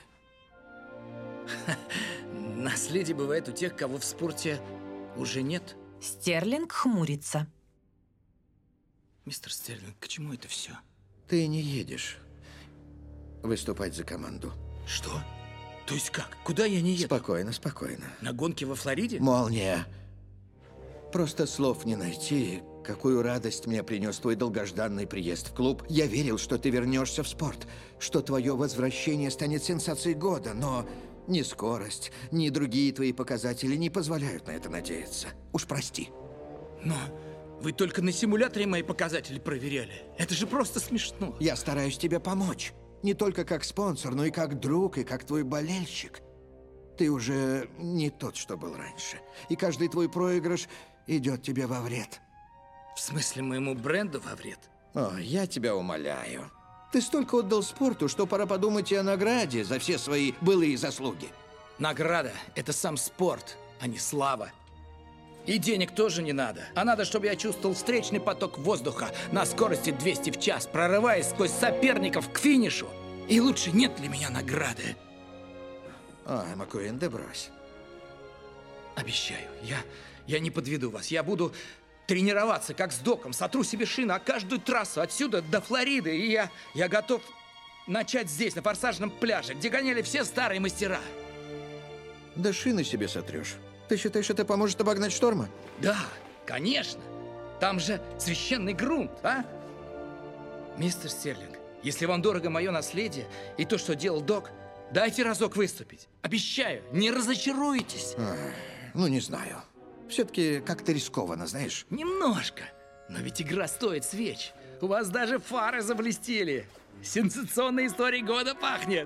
Наследие бывает у тех, кого в спорте уже нет. Стерлинг хмурится. Мистер Стерлинг, к чему это все? Ты не едешь выступать за команду. Что? То есть как? Куда я не еду? Спокойно, спокойно. На гонке во Флориде? Молния. Просто слов не найти, какую радость мне принес твой долгожданный приезд в клуб. Я верил, что ты вернешься в спорт, что твое возвращение станет сенсацией года, но ни скорость, ни другие твои показатели не позволяют на это надеяться. Уж прости. Но вы только на симуляторе мои показатели проверяли. Это же просто смешно. Я стараюсь тебе помочь. Не только как спонсор, но и как друг, и как твой болельщик. Ты уже не тот, что был раньше. И каждый твой проигрыш идет тебе во вред. В смысле, моему бренду во вред? О, я тебя умоляю. Ты столько отдал спорту, что пора подумать и о награде за все свои былые заслуги. Награда – это сам спорт, а не слава. И денег тоже не надо. А надо, чтобы я чувствовал встречный поток воздуха на скорости двести в час, прорываясь сквозь соперников к финишу. И лучше нет для меня награды. Ой, Маккуин, да брось. Обещаю, я, я не подведу вас. Я буду тренироваться, как с Доком, сотру себе шины, а каждую трассу отсюда до Флориды. И я, я готов начать здесь, на форсажном пляже, где гоняли все старые мастера. Да шины себе сотрешь. Ты считаешь, это поможет обогнать Шторма? Да, конечно. Там же священный грунт, а? Мистер Стерлинг, если вам дорого мое наследие и то, что делал Док, дайте разок выступить. Обещаю, не разочаруетесь. Ах, ну, не знаю. Все-таки как-то рискованно, знаешь? Немножко. Но ведь игра стоит свеч. У вас даже фары заблестели. Сенсационной историей года пахнет.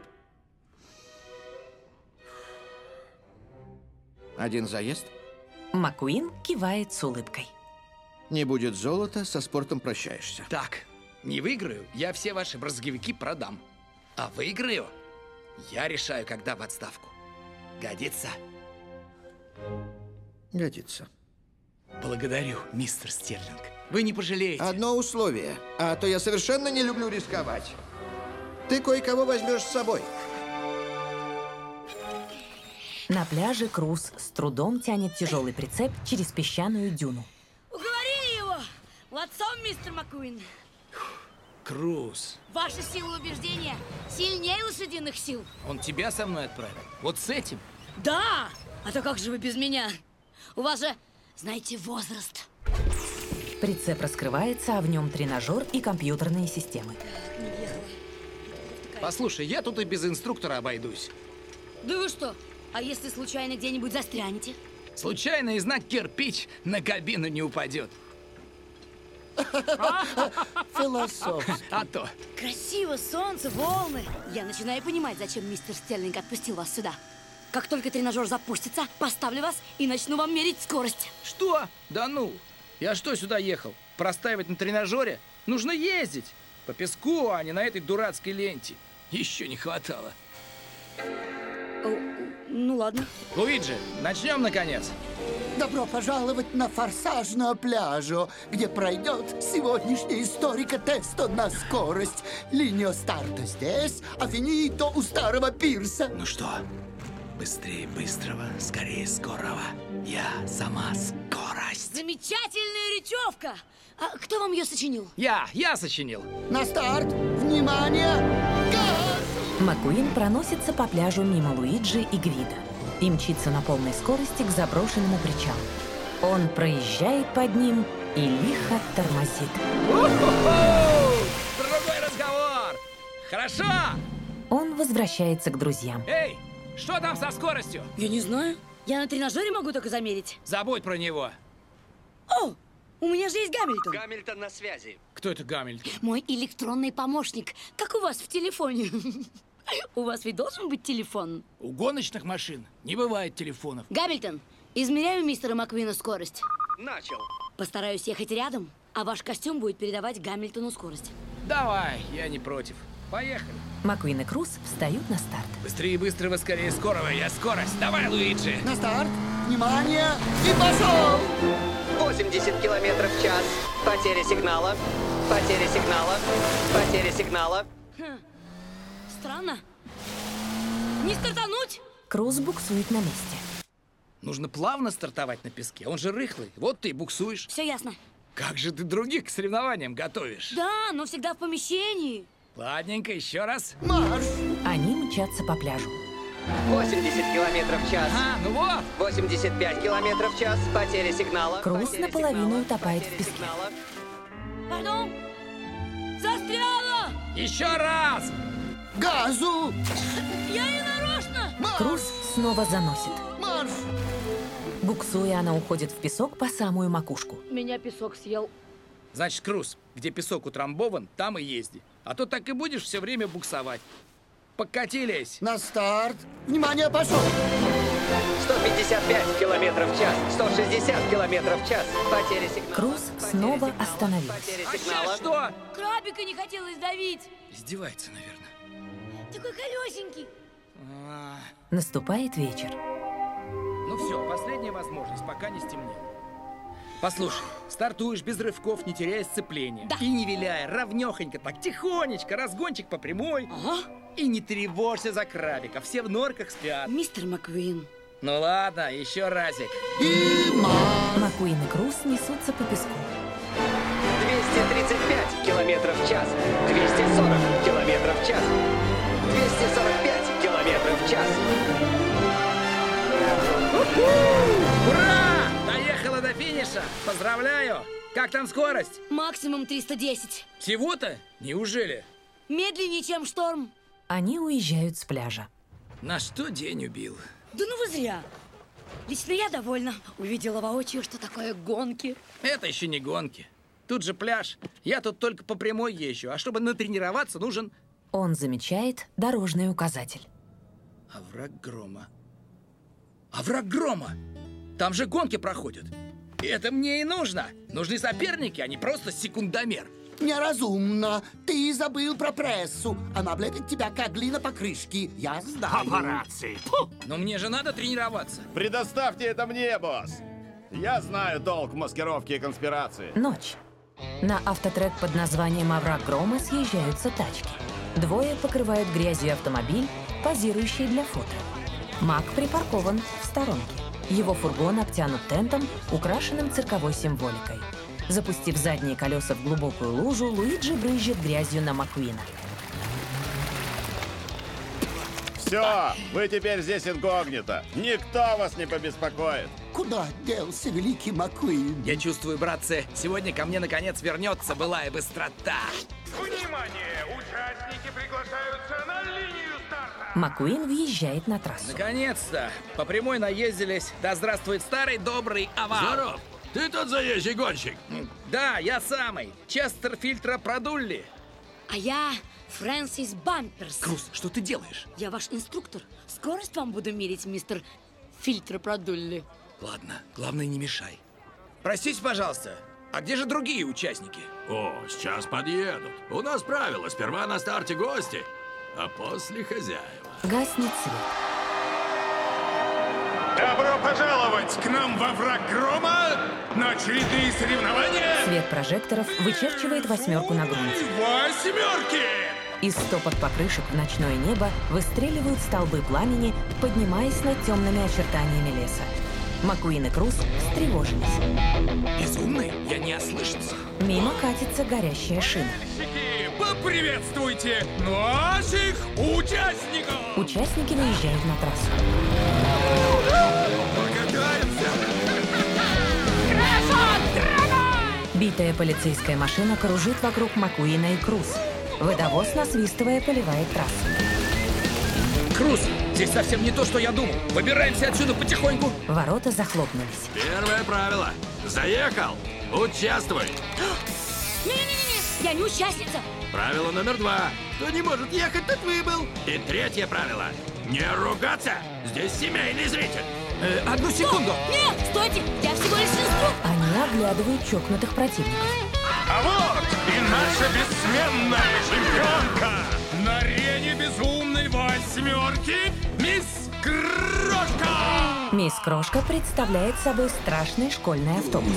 Один заезд? Маккуин кивает с улыбкой. Не будет золота, со спортом прощаешься. Так, не выиграю, я все ваши брызговики продам. А выиграю, я решаю, когда в отставку. Годится? Годится. Благодарю, мистер Стерлинг. Вы не пожалеете. Одно условие, а то я совершенно не люблю рисковать. Ты кое-кого возьмешь с собой. На пляже Круз с трудом тянет тяжелый прицеп через песчаную дюну. Уговорили его! Молодцом, мистер Маккуин. Круз. Ваша сила убеждения сильнее лошадиных сил. Он тебя со мной отправил? Вот с этим? Да! А то как же вы без меня? У вас же, знаете, возраст. Прицеп раскрывается, а в нем тренажер и компьютерные системы. Послушай, я тут и без инструктора обойдусь. Да вы что? А если случайно где-нибудь застрянете? Случайно и знак кирпич на кабину не упадет. Философски. А то. Красиво, солнце, волны. Я начинаю понимать, зачем мистер Стерлинг отпустил вас сюда. Как только тренажер запустится, поставлю вас и начну вам мерить скорость. Что? Да ну! Я что сюда ехал? Простаивать на тренажере? Нужно ездить. По песку, а не на этой дурацкой ленте. Еще не хватало. Ну ладно. Луиджи, начнем наконец. Добро пожаловать на форсажную пляжу, где пройдет сегодняшний историко-тест на скорость. Линия старта здесь, а финито у старого пирса. Ну что, быстрее быстрого, скорее скорого. Я сама скорость. Замечательная речевка! А кто вам ее сочинил? Я, я сочинил. На старт! Внимание! Газ! Маккуин проносится по пляжу мимо Луиджи и Гвида и мчится на полной скорости к заброшенному причалу. Он проезжает под ним и лихо тормозит. Другой разговор! Хорошо! Он возвращается к друзьям. Эй, что там со скоростью? Я не знаю. Я на тренажере могу только замерить. Забудь про него. О, у меня же есть Гамильтон. Гамильтон на связи. Кто это Гамильтон? Мой электронный помощник, как у вас в телефоне. У вас ведь должен быть телефон? У гоночных машин не бывает телефонов. Гамильтон, измеряю мистера Маквина скорость. Начал. Постараюсь ехать рядом, а ваш костюм будет передавать Гамильтону скорость. Давай, я не против. Поехали. Маквин и Круз встают на старт. Быстрее, быстрого, скорее, скорого. Я скорость. Давай, Луиджи. На старт. Внимание. И пошел. восемьдесят километров в час. Потеря сигнала. Потеря сигнала. Потеря сигнала. Хм. Странно. Не стартануть? Круз буксует на месте. Нужно плавно стартовать на песке. Он же рыхлый. Вот ты и буксуешь. Все ясно. Как же ты других к соревнованиям готовишь? Да, но всегда в помещении. Ладненько, еще раз. Марш! Они мчатся по пляжу. восемьдесят километров в час. А, ну вот. восемьдесят пять километров в час. Потеря сигнала. Круз Потеря наполовину сигнала. утопает в Потеря песке. сигнала. Пардон? Застряла! Еще раз. Газу! Я не нарочно! Круз снова заносит. Марш! Буксуя, она уходит в песок по самую макушку. Меня песок съел. Значит, Круз, где песок утрамбован, там и езди. А то так и будешь все время буксовать. Покатились. На старт. Внимание, пошел. сто пятьдесят пять километров в час. сто шестьдесят километров в час. Потеря сигнала. Круз снова сигнала. остановился. Потеря А сигнала. сейчас что? Крабика не хотелось давить. Издевается, наверное. Такой колесенький. А, Наступает вечер. Ну все, последняя возможность, пока не стемнело. Послушай, стартуешь без рывков, не теряя сцепления. Да. И не виляя, равнёхонько, так тихонечко, разгончик по прямой. Ага. И не тревожься за крабика, все в норках спят. Мистер Маквин. Ну ладно, еще разик. И марш! Маквин и Круз несутся по песку. двести тридцать пять километров в час. двести сорок километров в час. двести сорок пять километров в час. Ура! Доехала до финиша! Поздравляю! Как там скорость? Максимум триста десять. Всего-то? Неужели? Медленнее, чем шторм. Они уезжают с пляжа. На что день убил? Да ну вы зря. Лично я довольна. Увидела воочию, что такое гонки. Это еще не гонки. Тут же пляж. Я тут только по прямой езжу, а чтобы натренироваться, нужен... Он замечает дорожный указатель. Овраг грома. Овраг грома! Там же гонки проходят. И это мне и нужно. Нужны соперники, а не просто секундомер. Неразумно. Ты забыл про прессу. Она бледит тебя, как глина покрышки. Я знаю. Папарацци. Но мне же надо тренироваться. Предоставьте это мне, босс. Я знаю толк в маскировке и конспирации. Ночь. На автотрек под названием «Овраг грома» съезжаются тачки. Двое покрывают грязью автомобиль, позирующий для фото. Мак припаркован в сторонке. Его фургон обтянут тентом, украшенным цирковой символикой. Запустив задние колеса в глубокую лужу, Луиджи брызжет грязью на Маквина. Все, вы теперь здесь инкогнито. Никто вас не побеспокоит. Куда делся великий Маквин? Я чувствую, братцы, сегодня ко мне наконец вернется былая быстрота. Внимание! Участники приглашаются на линию старта! Маквин въезжает на трассу. Наконец-то! По прямой наездились. Да здравствует старый добрый овал. Здоров! Ты тот заезжий гонщик? Да, я самый. Честер Фильтра Продулли. А я Фрэнсис Бамперс. Круз, что ты делаешь? Я ваш инструктор. Скорость вам буду мерить, мистер Фильтр Продулли. Ладно, главное, не мешай. Простите, пожалуйста, а где же другие участники? О, сейчас подъедут. У нас правило, сперва на старте гости, а после хозяева. Гаснет свет. Добро пожаловать к нам во враг грома на очередные соревнования! Свет прожекторов вычерчивает восьмерку на грунте. Восьмерки! Из стопок покрышек в ночное небо выстреливают столбы пламени, поднимаясь над темными очертаниями леса. Маквин и Круз встревожились. Безумный? Я не ослышался. Мимо катится горящая шина. Поприветствуйте наших участников! Участники выезжают на трассу. Покатаемся! Битая полицейская машина кружит вокруг Маквина и Круз. Водовоз, насвистывая, поливает трассу. Круз, здесь совсем не то, что я думал. Выбираемся отсюда потихоньку. Ворота захлопнулись. Первое правило. Заехал. Участвуй. Не-не-не, Я не участница. Правило номер два. Кто не может ехать, тот выбыл. И третье правило. Не ругаться. Здесь семейный зритель. Э, одну секунду. Нет, стойте, я всего лишь инструктор. Они оглядывают чокнутых противников. А вот и наша бессменная чемпионка на арене безумной восьмерки, мисс Крошка! Мисс Крошка представляет собой страшный школьный автобус.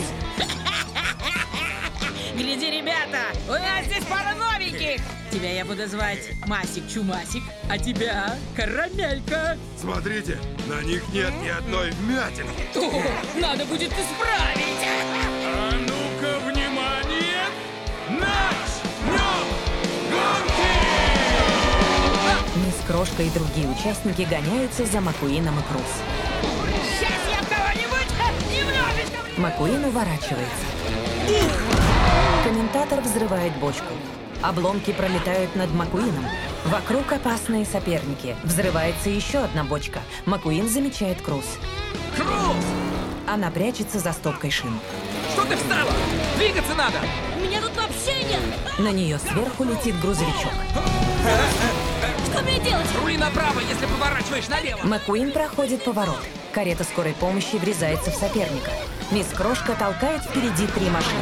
Гляди, ребята, у нас здесь пара новеньких. Тебя я буду звать Масик-Чумасик, а тебя Карамелька. Смотрите, на них нет ни одной вмятинки. О, надо будет исправить. А ну-ка, внимание! Начнем гонки! Мисс Крошка и другие участники гоняются за Маккуином и Круз. Сейчас я кого-нибудь немножечко... Маккуин уворачивается. Комментатор взрывает бочку. Обломки пролетают над Маккуином. Вокруг опасные соперники. Взрывается еще одна бочка. Маккуин замечает Круз. Круз! Она прячется за стопкой шин. Что ты встала? Двигаться надо! Меня тут вообще нет! На нее сверху летит грузовичок. Что мне делать? Рули направо, если поворачиваешь налево. Маккуин проходит поворот. Карета скорой помощи врезается в соперника. Мисс Крошка толкает впереди три машины.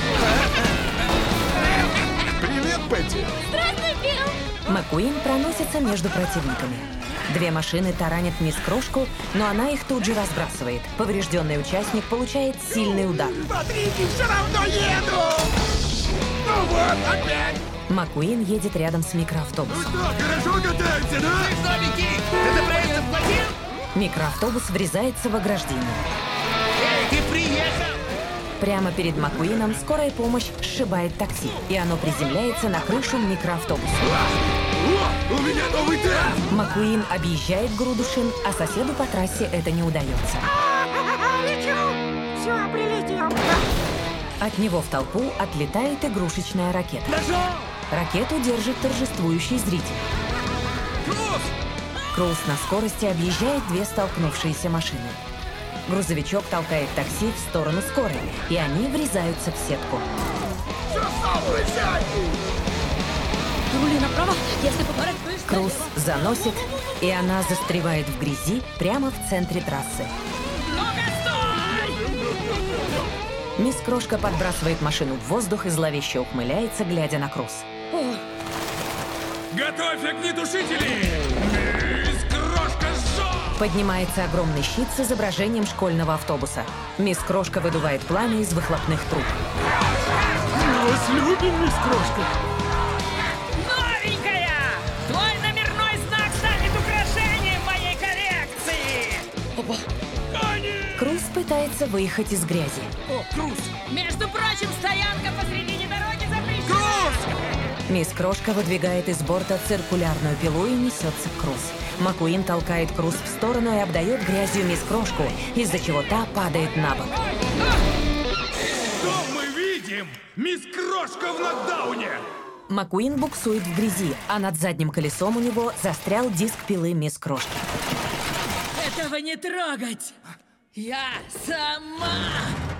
Привет, Петти! Здравствуй, Билл! Маккуин проносится между противниками. Две машины таранят мисс Крошку, но она их тут же разбрасывает. Поврежденный участник получает сильный удар. Смотрите, все равно еду! Ну вот, опять! Маккуин едет рядом с микроавтобусом. Ну что, хорошо катаемся, да? Ты что, Вики? Ты за проезд заплатил? Микроавтобус врезается в ограждение. Эй, ты приехал! Прямо перед Маккуином скорая помощь сшибает такси, и оно приземляется на крышу микроавтобуса. О, у меня новый темп! Маккуин объезжает груду шин, а соседу по трассе это не удается. Лечу! Все, прилетел! От него в толпу отлетает игрушечная ракета. Ракету держит торжествующий зритель. Круз! Круз на скорости объезжает две столкнувшиеся машины. Грузовичок толкает такси в сторону скорой, и они врезаются в сетку. Рули направо, если поворачиваешь... Круз заносит, и она застревает в грязи прямо в центре трассы. Мисс Крошка подбрасывает машину в воздух и зловеще ухмыляется, глядя на Круз. Готовь огнетушители! Мисс Крошка жжет! Поднимается огромный щит с изображением школьного автобуса. Мисс Крошка выдувает пламя из выхлопных труб. Мы вас любим, мисс Крошка! Новенькая! Твой номерной знак станет украшением моей коллекции! Опа! Круз пытается выехать из грязи. О, Круз! Между прочим, стоянка посредине дороги запрещена! Круз! Мисс Крошка выдвигает из борта циркулярную пилу и несется к Круз. Маккуин толкает Круз в сторону и обдает грязью мисс Крошку, из-за чего та падает на бок. Что мы видим? Мисс Крошка в нокдауне! Маккуин буксует в грязи, а над задним колесом у него застрял диск пилы мисс Крошки. Этого не трогать! Я сама!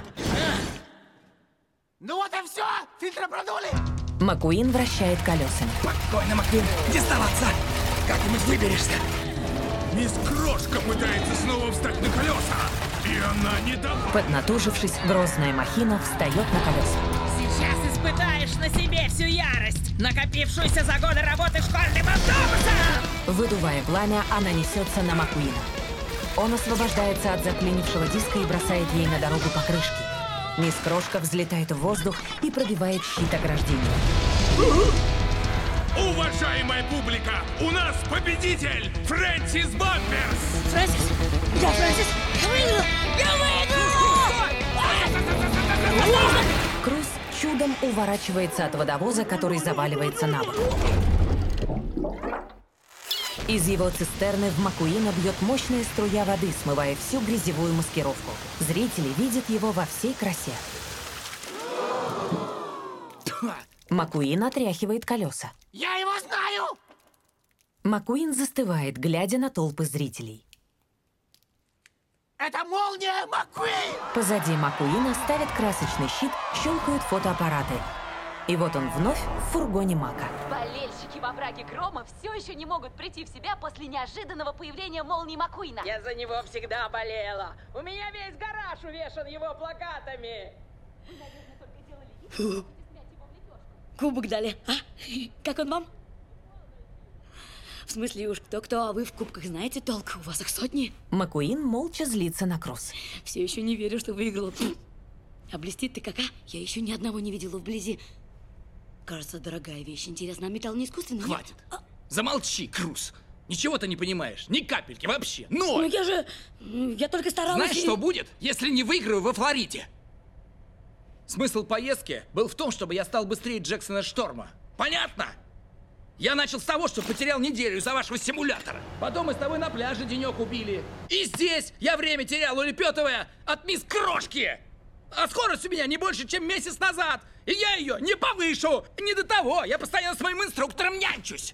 Ну вот и все! Фильтры продули! Маккуин вращает колесами. Спокойно, Маккуин, где оставаться? Как-нибудь выберешься. Мисс Крошка пытается снова встать на колеса, и она не дала. Поднатужившись, грозная махина встает на колеса. Сейчас испытаешь на себе всю ярость, накопившуюся за годы работы школьным автобусом! Выдувая пламя, она несется на Маккуина. Он освобождается от заклинившего диска и бросает ей на дорогу покрышки. Мисс Крошка взлетает в воздух и пробивает щит ограждения. Уважаемая публика, у нас победитель Фрэнсис Бамперс! Фрэнсис? Я Фрэнсис! Я выиграл! Я выиграл! Круз чудом уворачивается от водовоза, который заваливается на бок. Из его цистерны в Маккуина бьет мощная струя воды, смывая всю грязевую маскировку. Зрители видят его во всей красе. Маккуин отряхивает колеса. Я его знаю! Маккуин застывает, глядя на толпы зрителей. Это молния Маккуин! Позади Маккуина ставят красочный щит, щелкают фотоаппараты. И вот он вновь в фургоне Мака. Болельщики во враге Грома все еще не могут прийти в себя после неожиданного появления молнии Маккуина. Я за него всегда болела. У меня весь гараж увешан его плакатами. Фу. Кубок дали, а? Как он вам? В смысле уж кто-кто, а вы в кубках знаете толк? У вас их сотни. Маккуин молча злится на Круз. Все еще не верю, что выиграла. А блестит ты кака? Я еще ни одного не видела вблизи. Кажется, дорогая вещь. Интересно, а металл не искусственный? Хватит. А... Замолчи, Круз. Ничего ты не понимаешь. Ни капельки вообще. Но... Ну я же... Я только старалась... Знаешь, и... что будет, если не выиграю во Флориде? Смысл поездки был в том, чтобы я стал быстрее Джексона Шторма. Понятно? Я начал с того, что потерял неделю из-за вашего симулятора. Потом мы с тобой на пляже денек убили. И здесь я время терял, улепетывая от мисс Крошки. А скорость у меня не больше, чем месяц назад. И я ее не повышу. Не до того. Я постоянно с моим инструктором нянчусь.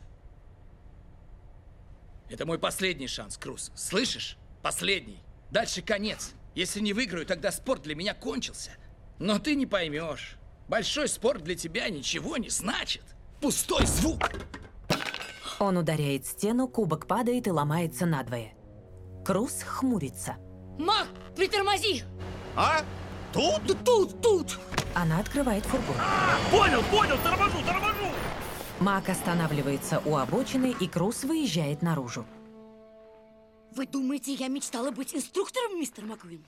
Это мой последний шанс, Круз. Слышишь? Последний. Дальше конец. Если не выиграю, тогда спорт для меня кончился. Но ты не поймешь. Большой спорт для тебя ничего не значит. Пустой звук. Он ударяет стену, кубок падает и ломается надвое. Круз хмурится. Мак, притормози! А? Тут? Тут, тут! Она открывает фургон. А, понял, понял, торможу, торможу! Мак останавливается у обочины, и Круз выезжает наружу. Вы думаете, я мечтала быть инструктором, мистер Маккуин?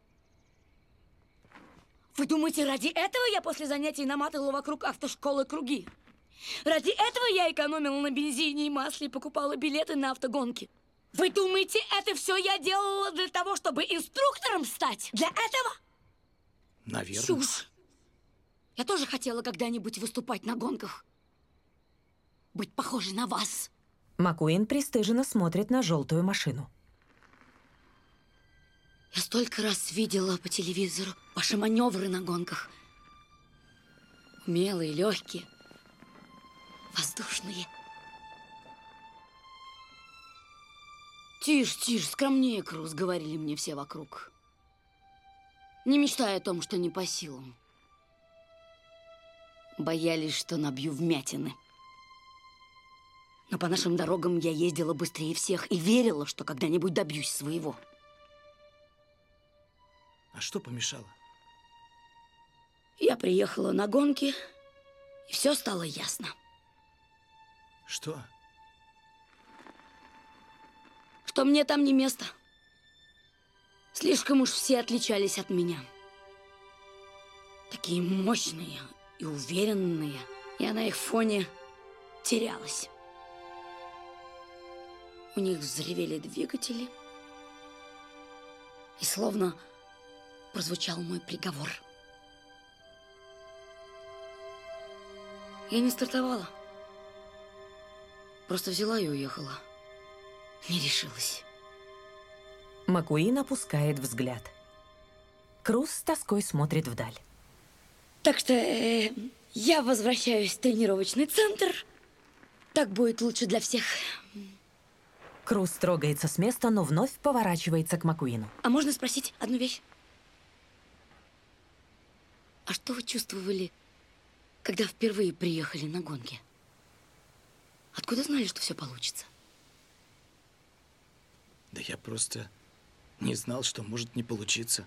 Вы думаете, ради этого я после занятий наматывала вокруг автошколы круги? Ради этого я экономила на бензине и масле и покупала билеты на автогонки? Вы думаете, это все я делала для того, чтобы инструктором стать? Для этого? Наверное. Чушь. Я тоже хотела когда-нибудь выступать на гонках. Быть похожей на вас. Маккуин пристыженно смотрит на желтую машину. Я столько раз видела по телевизору ваши маневры на гонках. Умелые, легкие, воздушные. Тише, тише, скромнее, Круз, говорили мне все вокруг. Не мечтай о том, что не по силам. Боялись, что набью вмятины. Но по нашим дорогам я ездила быстрее всех и верила, что когда-нибудь добьюсь своего. А что помешало? Я приехала на гонки, и все стало ясно. Что? Что мне там не место. Слишком уж все отличались от меня. Такие мощные и уверенные. Я на их фоне терялась. У них взревели двигатели. И словно прозвучал мой приговор. Я не стартовала. Просто взяла и уехала. Не решилась. Маккуин опускает взгляд. Круз с тоской смотрит вдаль. Так что э, я возвращаюсь в тренировочный центр. Так будет лучше для всех. Круз трогается с места, но вновь поворачивается к Маккуину. А можно спросить одну вещь? А что вы чувствовали, когда впервые приехали на гонки? Откуда знали, что все получится? Да я просто не знал, что может не получиться.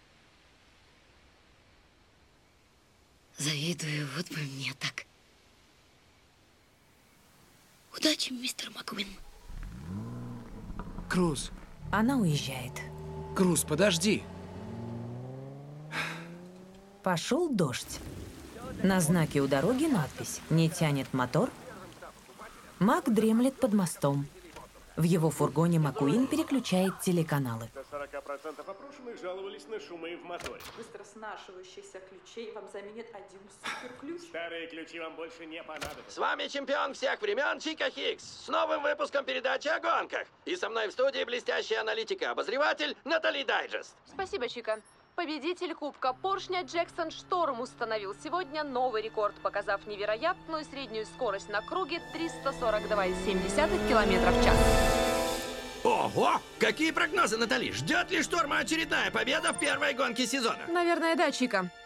Завидую, вот бы мне так. Удачи, мистер Маккуин. Круз. Она уезжает. Круз, подожди. Пошел дождь. На знаке у дороги надпись «Не тянет мотор». Мак дремлет под мостом. В его фургоне Маккуин переключает телеканалы. До сорока процентов опрошенных жаловались на шумы в моторе. Быстро снашивающихся ключей вам заменит один суперключ. Старые ключи вам больше не понадобятся. С вами чемпион всех времен Чика Хикс с новым выпуском передачи о гонках. И со мной в студии блестящая аналитика-обозреватель Натали Дайджест. Спасибо, Чика. Победитель Кубка Поршня Джексон Шторм установил сегодня новый рекорд, показав невероятную среднюю скорость на круге триста сорок два и семь десятых километров в час. Ого! Какие прогнозы, Натали? Ждет ли Шторма очередная победа в первой гонке сезона? Наверное, да, Чика.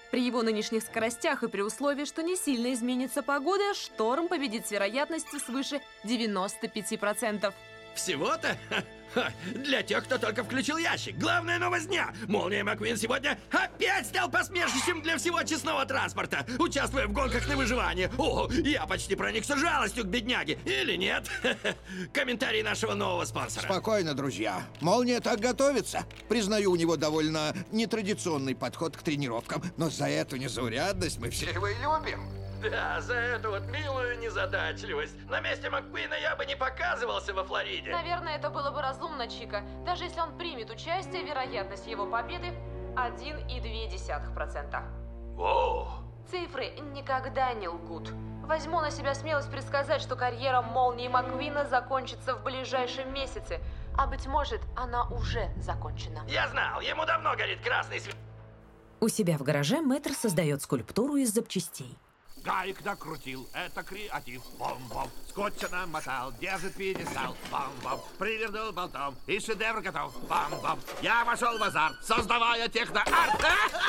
При его нынешних скоростях и при условии, что не сильно изменится погода, Шторм победит с вероятностью свыше девяноста пяти процентов. Всего-то? Ха, для тех, кто только включил ящик. Главная новость дня. Молния Маквин сегодня опять стал посмешищем для всего честного транспорта, участвуя в гонках на выживание. О, я почти проникся жалостью к бедняге. Или нет? Комментарий нашего нового спонсора. Спокойно, друзья. Молния так готовится. Признаю, у него довольно нетрадиционный подход к тренировкам. Но за эту незаурядность мы все его и любим. Да, за эту вот милую незадачливость. На месте Маккуина я бы не показывался во Флориде. Наверное, это было бы разумно, Чика. Даже если он примет участие, вероятность его победы один и две десятых процента. О! Цифры никогда не лгут. Возьму на себя смелость предсказать, что карьера Молнии Маккуина закончится в ближайшем месяце. А быть может, она уже закончена. Я знал, ему давно горит красный свет. У себя в гараже мэтр создает скульптуру из запчастей. Гаек накрутил, это креатив, бом-бом. Скотча намотал, держит пьедестал, бом-бом. Привернул болтом, и шедевр готов, бом-бом. Я вошел в азарт, создавая техно-арт.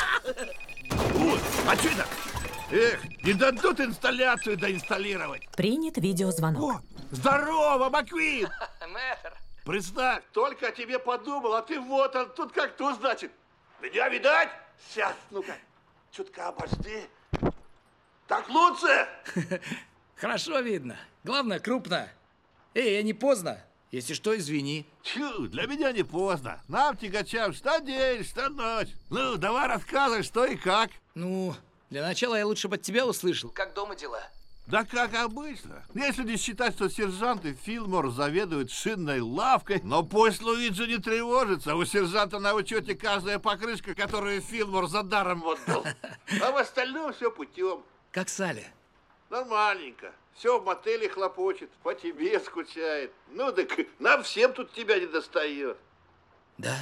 Уй, а что это? Эх, не дадут инсталляцию доинсталлировать. Принят видеозвонок. О, здорово, Маквин! Мэтр. Представь, только о тебе подумал, а ты вот он, тут как тут, значит. Меня видать? Сейчас, ну-ка, чутка обожди. Так лучше? Хорошо видно. Главное, крупно. Эй, я не поздно? Если что, извини. Тьфу, для меня не поздно. Нам, тягачам, что день, что ночь. Ну, давай рассказывай, что и как. Ну, для начала я лучше бы от тебя услышал. Как дома дела? Да как обычно. Если не считать, что сержанты Филмор заведуют шинной лавкой, но пусть Луиджи не тревожится. У сержанта на учете каждая покрышка, которую Филмор за даром отдал. А в остальном все путем. Как Салли? Нормальненько. Все в мотеле хлопочет, по тебе скучает. Ну так нам всем тут тебя не достает. Да?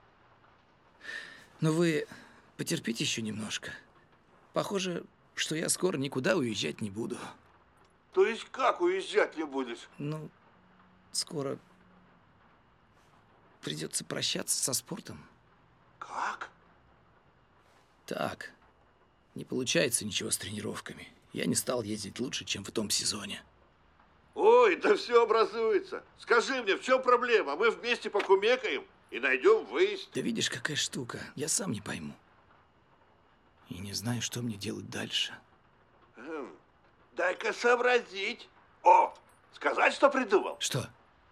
Ну вы потерпите еще немножко. Похоже, что я скоро никуда уезжать не буду. То есть как уезжать не будешь? Ну, скоро придется прощаться со спортом. Как? Так. Не получается ничего с тренировками. Я не стал ездить лучше, чем в том сезоне. Ой, да все образуется. Скажи мне, в чем проблема? Мы вместе покумекаем и найдем выезд. Да видишь, какая штука. Я сам не пойму. И не знаю, что мне делать дальше. Хм, дай-ка сообразить. О, сказать, что придумал? Что?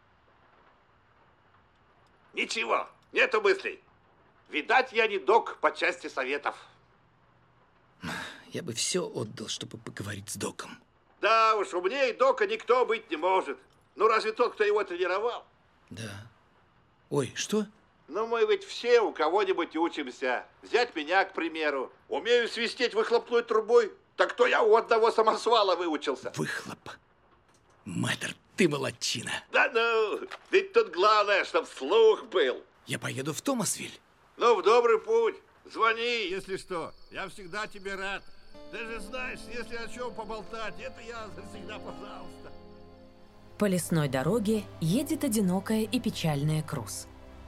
Ничего, нету мыслей. Видать, я не док по части советов. Я бы все отдал, чтобы поговорить с доком. Да уж, умнее дока никто быть не может. Ну, разве тот, кто его тренировал? Да. Ой, что? Ну, мы ведь все у кого-нибудь учимся. Взять меня, к примеру. Умею свистеть выхлопной трубой. Так то я у одного самосвала выучился. Выхлоп? Мэтр, ты молодчина. Да ну, ведь тут главное, чтоб слух был. Я поеду в Томасвиль. Ну, в добрый путь. Звони, если что. Я всегда тебе рад. Ты же знаешь, если о чем поболтать, это я всегда пожалуйста. По лесной дороге едет одинокая и печальная Круз.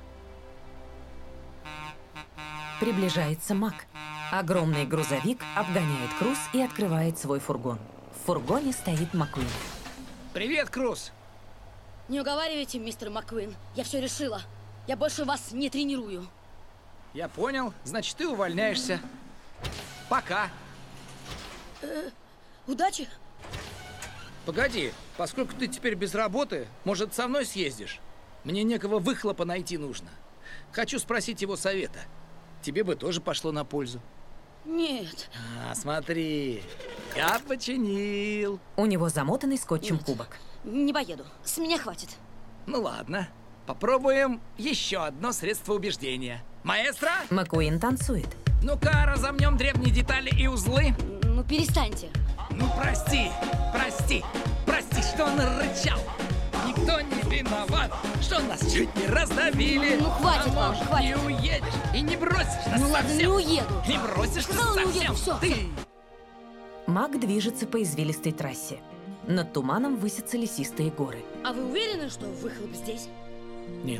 Приближается Мак. Огромный грузовик обгоняет Круз и открывает свой фургон. В фургоне стоит Маккуин. Привет, Круз! Не уговаривайте, мистер Маккуин. Я все решила. Я больше вас не тренирую. Я понял. Значит, ты увольняешься. Пока. Э, удачи. Погоди, поскольку ты теперь без работы, может, со мной съездишь? Мне некого выхлопа найти нужно. Хочу спросить его совета. Тебе бы тоже пошло на пользу. Нет. А, смотри, я починил. У него замотанный скотчем Нет. кубок. Не поеду. С меня хватит. Ну ладно, попробуем еще одно средство убеждения. Маэстро? Маккуин танцует. Ну-ка, разомнем древние детали и узлы. Ну, перестаньте. Ну, прости, прости, прости, что он рычал. Никто не виноват, что нас чуть не раздавили. Ну, хватит а вам, может, хватит. не уедешь и не бросишь нас Ну, совсем. ладно, не уеду. Не бросишь нас Сказала, не совсем. уеду, всё. Ты. Мак движется по извилистой трассе. Над туманом высятся лесистые горы. А вы уверены, что выхлоп здесь? Нет,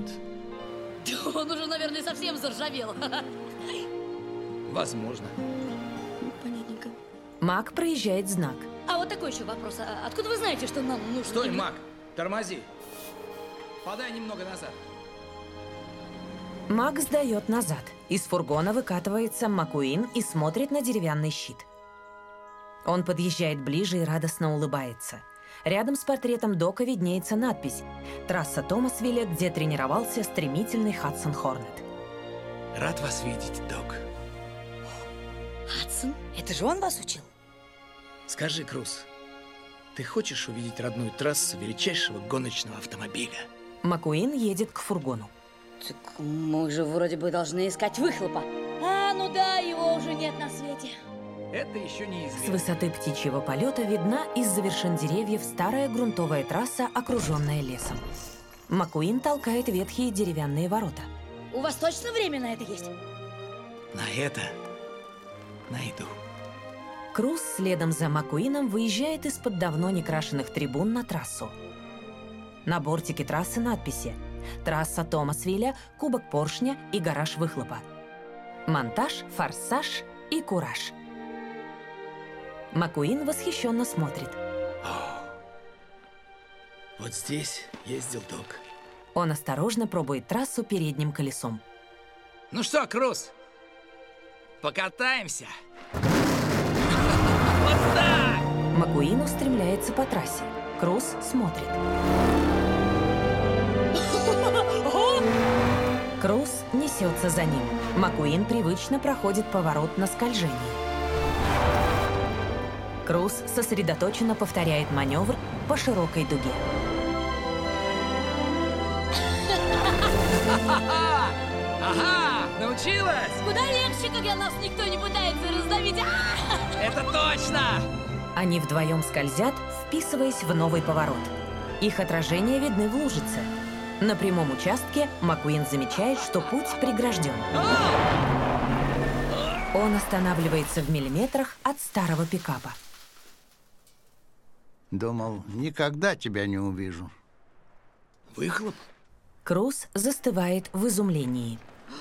Он уже, наверное, совсем заржавел. возможно. понятненько. Мак проезжает знак. А вот такой еще вопрос. А откуда вы знаете, что нам нужно? Стой, Мак, тормози. Подай немного назад. Мак сдает назад. Из фургона выкатывается Маккуин и смотрит на деревянный щит. Он подъезжает ближе и радостно улыбается. Рядом с портретом Дока виднеется надпись «Трасса Томасвилля, где тренировался стремительный Хадсон Хорнет». Рад вас видеть, Док. Хадсон? Это же он вас учил? Скажи, Круз, ты хочешь увидеть родную трассу величайшего гоночного автомобиля? Маккуин едет к фургону. Так мы же вроде бы должны искать выхлопа. А, ну да, его уже нет на свете. Это еще не С высоты птичьего полета видна из-за вершин деревьев старая грунтовая трасса, окруженная лесом. Маккуин толкает ветхие деревянные ворота. У вас точно время на это есть? На это найду. Круз следом за Маккуином выезжает из-под давно некрашенных трибун на трассу. На бортике трассы надписи «Трасса Томасвилля, Кубок поршня и гараж выхлопа». Монтаж, форсаж и кураж. Маккуин восхищенно смотрит. О, вот здесь ездил Док. Он осторожно пробует трассу передним колесом. Ну что, Круз, покатаемся? Маккуин устремляется по трассе. Круз смотрит. Круз несется за ним. Маккуин привычно проходит поворот на скольжении. Круз сосредоточенно повторяет маневр по широкой дуге. Ага, научилась? Куда легче, когда нас никто не пытается раздавить. Это точно! Они вдвоем скользят, вписываясь в новый поворот. Их отражения видны в лужице. На прямом участке Маккуин замечает, что путь прегражден. Он останавливается в миллиметрах от старого пикапа. Думал, никогда тебя не увижу. Выхлоп? Круз застывает в изумлении.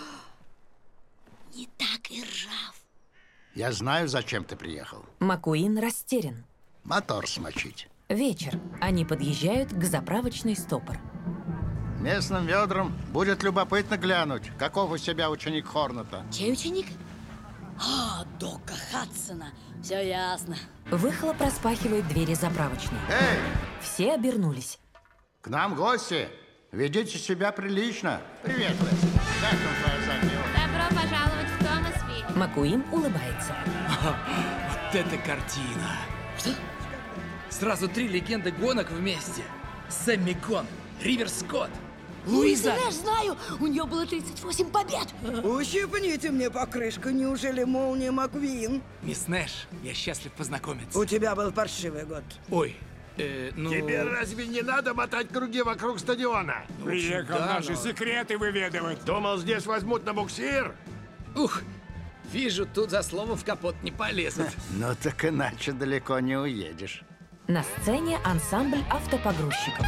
Не так и ржав. Я знаю, зачем ты приехал. Маккуин растерян. Мотор смочить. Вечер. Они подъезжают к заправочной «Стопор». Местным ведрам будет любопытно глянуть, каков у себя ученик Хорнета. Чей ученик? А, Дока Хадсона. Все ясно. Выхлоп распахивает двери заправочной. Эй! Все обернулись. К нам гости. Ведите себя прилично. Привет, Лэс. Как там твоя задняя? Добро пожаловать в Томасвиль. Маккуин улыбается. Вот это картина! Что? Сразу три легенды гонок вместе. Сэмми Конн, Ривер Скотт, Луиза. Я знаю, у нее было тридцать восемь побед. Ущипните мне покрышку, неужели молния Маккуин? Мисс Нэш, я счастлив познакомиться. У тебя был паршивый год. Ой, э, ну... Тебе разве не надо мотать круги вокруг стадиона? Приехал да, наши но... секреты выведывать. Думал, здесь возьмут на буксир? Ух, вижу, тут за словом в капот не полезут. Ну так иначе далеко не уедешь. На сцене ансамбль автопогрузчиков.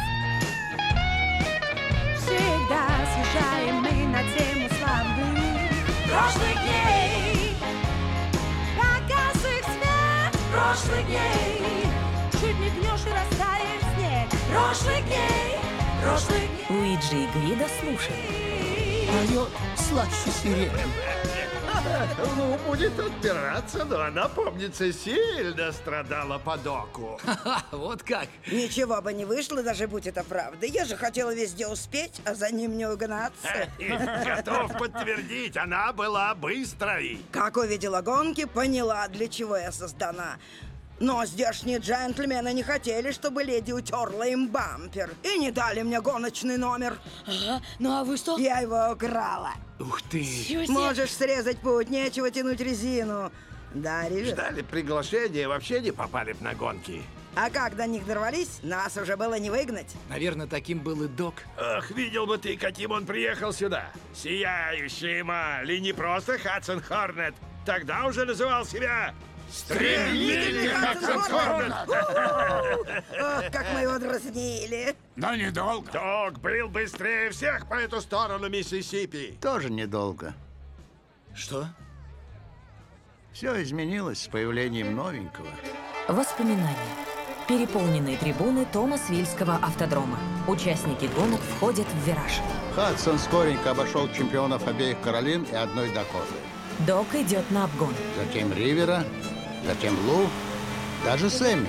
Всегда съезжаем мы на тему славы прошлых дней. Показ их свет прошлых дней. Чуть мигнешь и растает снег прошлых дней. Прошлых дней. Луиджи и Гвидо слушают. Поет слаще сирени. Ну, будет отбираться, но она, помнится, сильно страдала по доку. Вот как? Ничего бы не вышло, даже будь это правда. Я же хотела везде успеть, а за ним не угнаться. Готов подтвердить, она была быстрой. Как увидела гонки, поняла, для чего я создана. Но здешние джентльмены не хотели, чтобы леди утерла им бампер. И не дали мне гоночный номер. Ага, ну а вы что? Я его украла. Ух ты! Можешь срезать путь, нечего тянуть резину. Да, Ривер? Ждали приглашения, вообще не попали б на гонки. А как до них дорвались, нас уже было не выгнать. Наверное, таким был и Док. Ах, видел бы ты, каким он приехал сюда. Сияющий эмаль, и не просто Хадсон Хорнет. Тогда уже называл себя... Стремительный Хадсон Хорнет! Ох, как мы его дразнили. Но недолго. Док был быстрее всех по эту сторону Миссисипи. Тоже недолго. Что? Все изменилось с появлением новенького. Воспоминания. Переполненные трибуны Томасвильского автодрома. Участники гонок входят в вираж. Хадсон скоренько обошел чемпионов обеих Каролин и одной Дакоты. Док идет на обгон. Затем Ривера, затем Лу, даже Сэмми.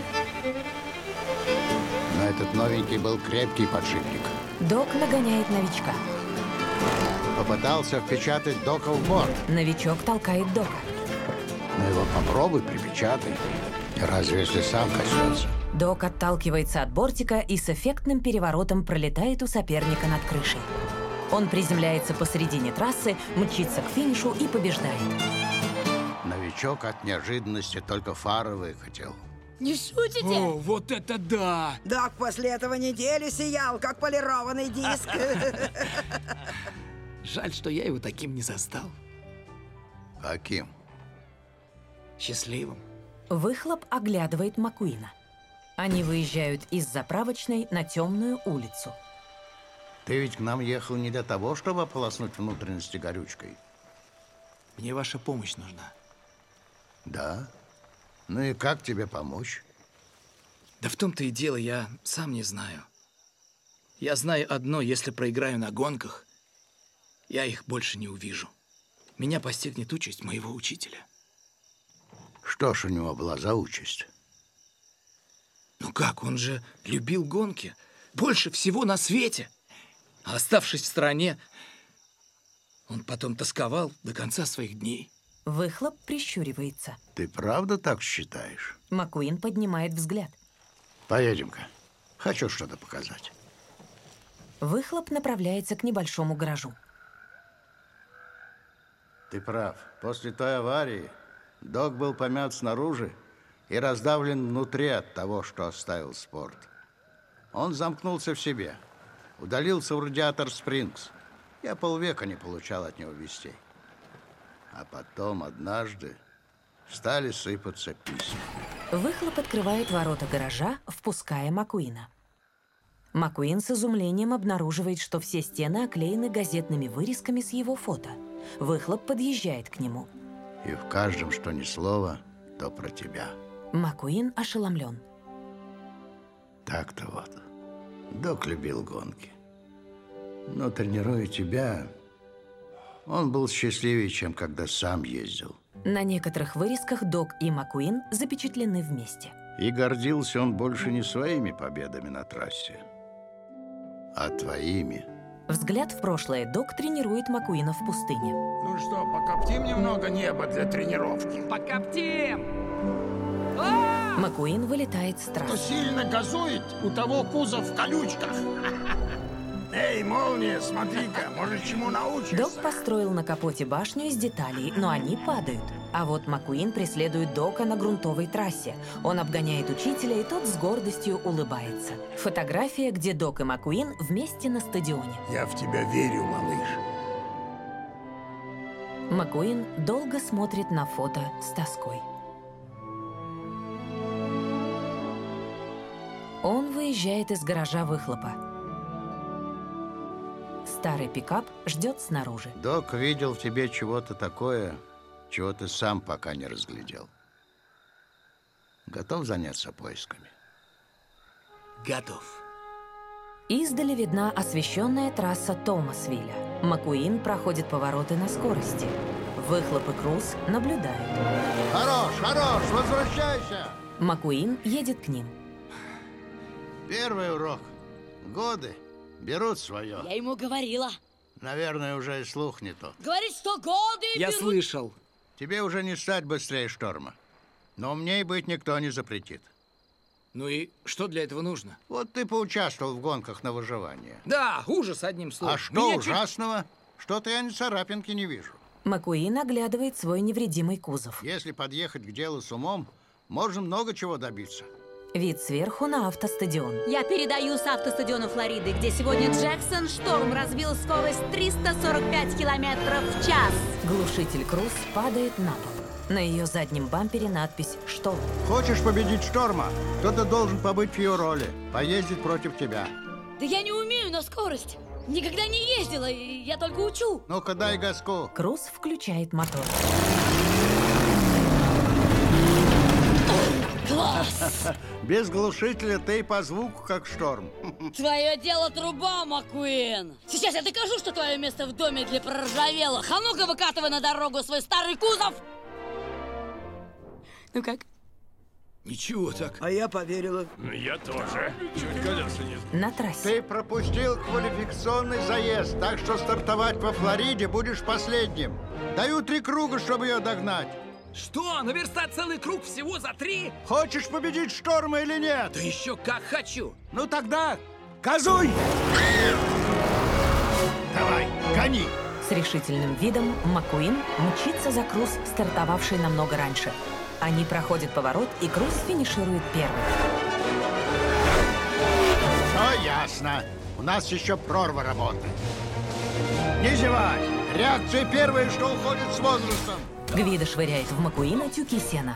Но этот новенький был крепкий подшипник. Док нагоняет новичка. Попытался впечатать Дока в борт. Новичок толкает Дока. Но его попробуй припечатай. Разве если сам коснется? Док отталкивается от бортика и с эффектным переворотом пролетает у соперника над крышей. Он приземляется посредине трассы, мчится к финишу и побеждает. Новичок от неожиданности только фары выкатил. Не шутите? О, вот это да! Док после этого недели сиял, как полированный диск. Жаль, что я его таким не застал. Каким? Счастливым. Выхлоп оглядывает Маккуина. Они выезжают из заправочной на темную улицу. Ты ведь к нам ехал не для того, чтобы ополоснуть внутренности горючкой. Мне ваша помощь нужна. Да? Ну и как тебе помочь? Да в том-то и дело, я сам не знаю. Я знаю одно, если проиграю на гонках, я их больше не увижу. Меня постигнет участь моего учителя. Что ж у него была за участь? Ну как, он же любил гонки больше всего на свете. А оставшись в стороне, он потом тосковал до конца своих дней. Выхлоп прищуривается. Ты правда так считаешь? Маккуин поднимает взгляд. Поедем-ка. Хочу что-то показать. Выхлоп направляется к небольшому гаражу. Ты прав. После той аварии Док был помят снаружи и раздавлен внутри от того, что оставил спорт. Он замкнулся в себе, удалился в радиатор Спрингс. Я полвека не получал от него вестей. А потом однажды стали сыпаться письма. Выхлоп открывает ворота гаража, впуская Маккуина. Маккуин с изумлением обнаруживает, что все стены оклеены газетными вырезками с его фото. Выхлоп подъезжает к нему. И в каждом, что ни слова, то про тебя. Маккуин ошеломлен. Так-то вот. Док любил гонки. Но тренируя тебя, он был счастливее, чем когда сам ездил. На некоторых вырезках Док и Маккуин запечатлены вместе. И гордился он больше не своими победами на трассе, а твоими. Взгляд в прошлое. Док тренирует Маккуина в пустыне. Ну что, покоптим немного неба для тренировки? Покоптим! Маккуин вылетает с трассы. Кто сильно газует, у того кузов в колючках. Эй, молния, смотри-ка, может, чему научишься? Док построил на капоте башню из деталей, но они падают. А вот Маккуин преследует Дока на грунтовой трассе. Он обгоняет учителя, и тот с гордостью улыбается. Фотография, где Док и Маккуин вместе на стадионе. Я в тебя верю, малыш. Маккуин долго смотрит на фото с тоской. Он выезжает из гаража Выхлопа. Старый пикап ждет снаружи. Док видел в тебе чего-то такое, чего ты сам пока не разглядел. Готов заняться поисками? Готов. Издали видна освещенная трасса Томасвилля. Маккуин проходит повороты на скорости. Выхлоп и Круз наблюдают. Хорош, хорош, возвращайся! Маккуин едет к ним. Первый урок. Годы берут свое. Я ему говорила. Наверное, уже и слух не тот. Говорит, что годы Я берут... слышал. Тебе уже не стать быстрее Шторма. Но умней быть никто не запретит. Ну и что для этого нужно? Вот ты поучаствовал в гонках на выживание. Да, ужас одним словом. А что Меня ужасного? Чуть... Что-то я ни царапинки не вижу. Маккуин оглядывает свой невредимый кузов. Если подъехать к делу с умом, можно много чего добиться. Вид сверху на автостадион. Я передаю с автостадиона Флориды, где сегодня Джексон Шторм развил скорость триста сорок пять километров в час. Глушитель Круз падает на пол. На ее заднем бампере надпись «Шторм». Хочешь победить Шторма? Кто-то должен побыть в ее роли, поездить против тебя. Да я не умею на скорость. Никогда не ездила, я только учу. Ну-ка дай газку. Круз включает мотор. Класс! Без глушителя ты по звуку как шторм. Твое дело труба, Маккуин. Сейчас я докажу, что твое место в доме для проржавелых. А ну-ка выкатывай на дорогу свой старый кузов. Ну как? Ничего так. А я поверила. Я тоже. Чуть колеса нет. На трассе. Ты пропустил квалификационный заезд, так что стартовать во Флориде будешь последним. Даю три круга, чтобы ее догнать. Что, наверстать целый круг всего за три? Хочешь победить Шторма или нет? Да еще как хочу. Ну тогда газуй! Давай, гони! С решительным видом Маккуин мчится за Круз, стартовавший намного раньше. Они проходят поворот, и Круз финиширует первым. Все ясно. У нас еще прорва работает. Не зевай! Реакция первая, что уходит с возрастом. Гвида швыряет в Маккуина тюки сена.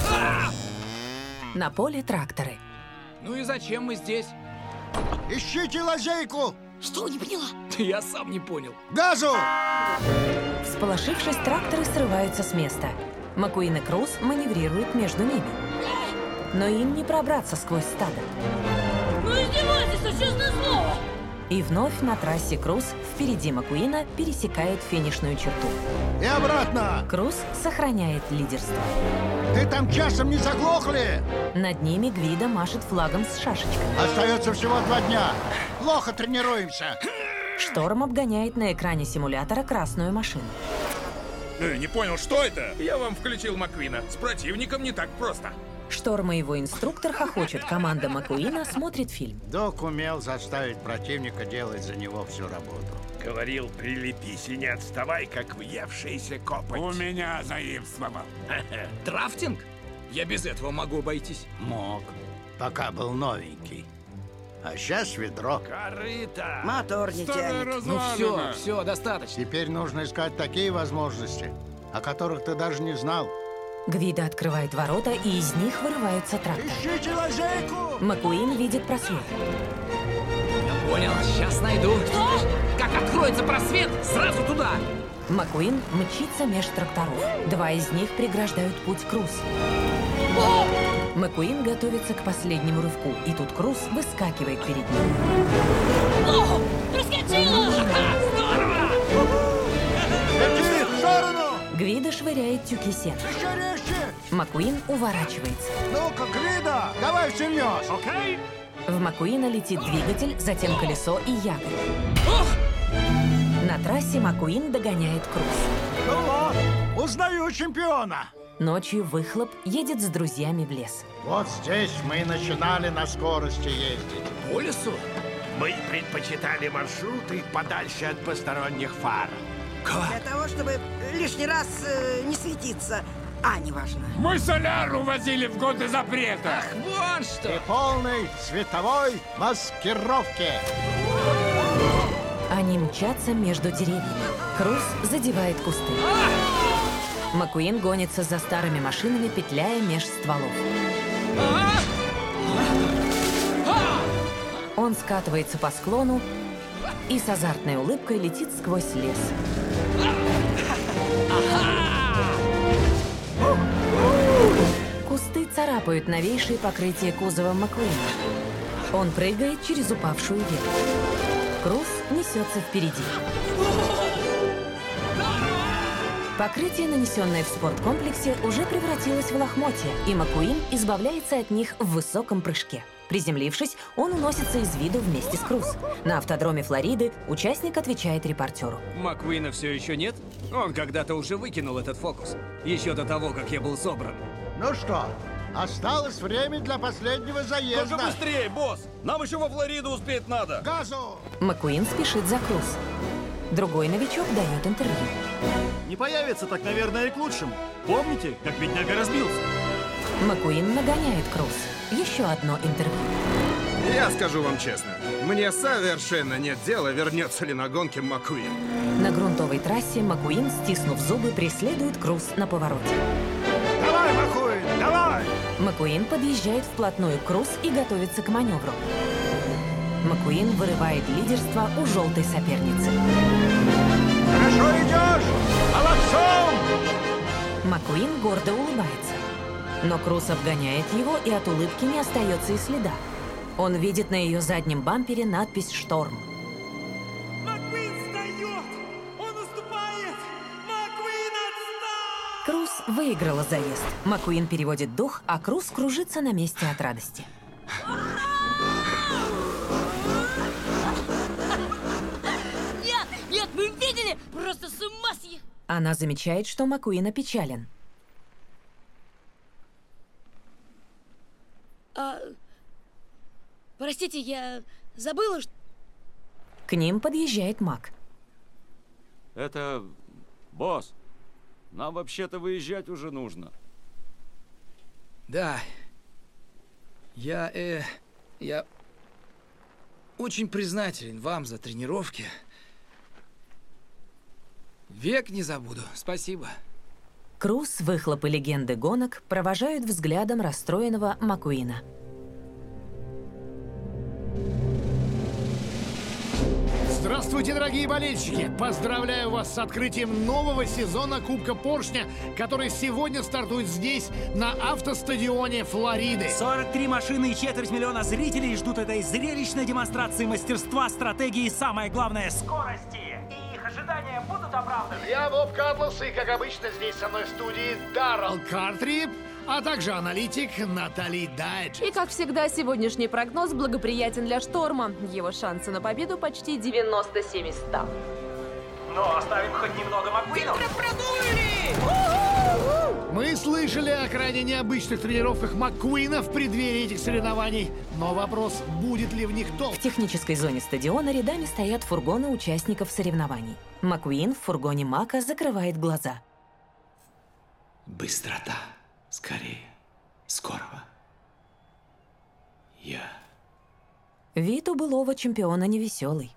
На поле тракторы. Ну и зачем мы здесь? Ищите лазейку! Что, не поняла? Я сам не понял. Газу! Всполошившись, тракторы срываются с места. Маккуин и Круз маневрируют между ними. Но им не пробраться сквозь стадо. Ну издевайтесь, честное слово! И вновь на трассе Круз впереди Маккуина пересекает финишную черту. И обратно! Круз сохраняет лидерство. Ты там часом не заглохли? Над ними Гвида машет флагом с шашечкой. Остается всего два дня. Плохо тренируемся. Шторм обгоняет на экране симулятора красную машину. Э, не понял, что это? Я вам включил Маккуина. С противником не так просто. Шторм и его инструктор хохочет. Команда Маккуина смотрит фильм. Док умел заставить противника делать за него всю работу. Говорил, прилепись и не отставай, как въевшийся копоть. У меня заимствовал. Драфтинг? Я без этого могу обойтись. Мог, пока был новенький. А сейчас ведро. Корыто! Мотор не тянет. Ну все, все, достаточно. Теперь нужно искать такие возможности, о которых ты даже не знал. Гвида открывает ворота, и из них вырываются тракторы. Ищите лазейку! Маккуин видит просвет. Я понял, сейчас найду. Что? Как откроется просвет, сразу туда. Маккуин мчится меж тракторов. Два из них преграждают путь Круз. О! Маккуин готовится к последнему рывку, и тут Круз выскакивает перед ним. О! Проскочила! Здорово! Лети в сторону! Гвида швыряет тюки сена. Еще резче! Маккуин уворачивается. Ну-ка, Гвида, давай всерьез! Окей? В Маккуина летит двигатель, затем колесо и якорь. На трассе Маккуин догоняет Круз. Ну вот, узнаю чемпиона! Ночью выхлоп едет с друзьями в лес. Вот здесь мы и начинали на скорости ездить. По лесу? Мы предпочитали маршруты подальше от посторонних фар. Для того, чтобы лишний раз э, не светиться. А, неважно. Мы соляру возили в годы запрета. Ах, вон что! И полной световой маскировки. Они мчатся между деревьями. Круз задевает кусты. Маккуин гонится за старыми машинами, петляя меж стволов. Он скатывается по склону и с азартной улыбкой летит сквозь лес. Кусты царапают новейшие покрытия кузова Маккуина. Он прыгает через упавшую ветвь. Круз несется впереди. Покрытие, нанесенное в спорткомплексе, уже превратилось в лохмотья, и Маккуин избавляется от них в высоком прыжке. Приземлившись, он уносится из виду вместе с Круз. На автодроме Флориды участник отвечает репортеру. Маккуина все еще нет? Он когда-то уже выкинул этот фокус. Еще до того, как я был собран. Ну что, осталось время для последнего заезда. Только быстрее, босс! Нам еще во Флориду успеть надо. Газу! Маккуин спешит за Круз. Другой новичок дает интервью. Не появится, так, наверное, и к лучшему. Помните, как бедняга разбился? Маккуин нагоняет Круз. Еще одно интервью. Я скажу вам честно, мне совершенно нет дела, вернется ли на гонке Маккуин. На грунтовой трассе Маккуин, стиснув зубы, преследует Круз на повороте. Давай, Маккуин, давай! Маккуин подъезжает вплотную к Круз и готовится к маневру. Маккуин вырывает лидерство у желтой соперницы. Хорошо идешь! Молодцом! Маккуин гордо улыбается. Но Круз обгоняет его, и от улыбки не остается и следа. Он видит на ее заднем бампере надпись «Шторм». Круз выиграла заезд. Маккуин переводит дух, а Круз кружится на месте от радости. Нет, нет, вы видели? Просто с ума съехали. Она замечает, что Маккуин опечален. А, простите, я забыла, что... К ним подъезжает Мак. Это... босс. Нам вообще-то выезжать уже нужно. Да. Я, э... Я... очень признателен вам за тренировки. Век не забуду. Спасибо. Круз, выхлопы легенды гонок, провожают взглядом расстроенного Маккуина. Здравствуйте, дорогие болельщики! Поздравляю вас с открытием нового сезона Кубка Поршня, который сегодня стартует здесь, на автостадионе Флориды. сорок три машины и четверть миллиона зрителей ждут этой зрелищной демонстрации мастерства, стратегии и, самое главное, скорости. И их ожидания будут оправданы. Я Боб Катлас, и, как обычно, здесь со мной в студии Даррелл Картрип, а также аналитик Натали Дайдж. И, как всегда, сегодняшний прогноз благоприятен для Шторма. Его шансы на победу почти девяносто семь из ста. Но оставим хоть немного Маккуинов. Мы слышали о крайне необычных тренировках Маккуина в преддверии этих соревнований. Но вопрос, будет ли в них толк? В технической зоне стадиона рядами стоят фургоны участников соревнований. Маккуин в фургоне Мака закрывает глаза. Быстрота. Скорее. Скорого. Я. Вид у былого чемпиона невеселый.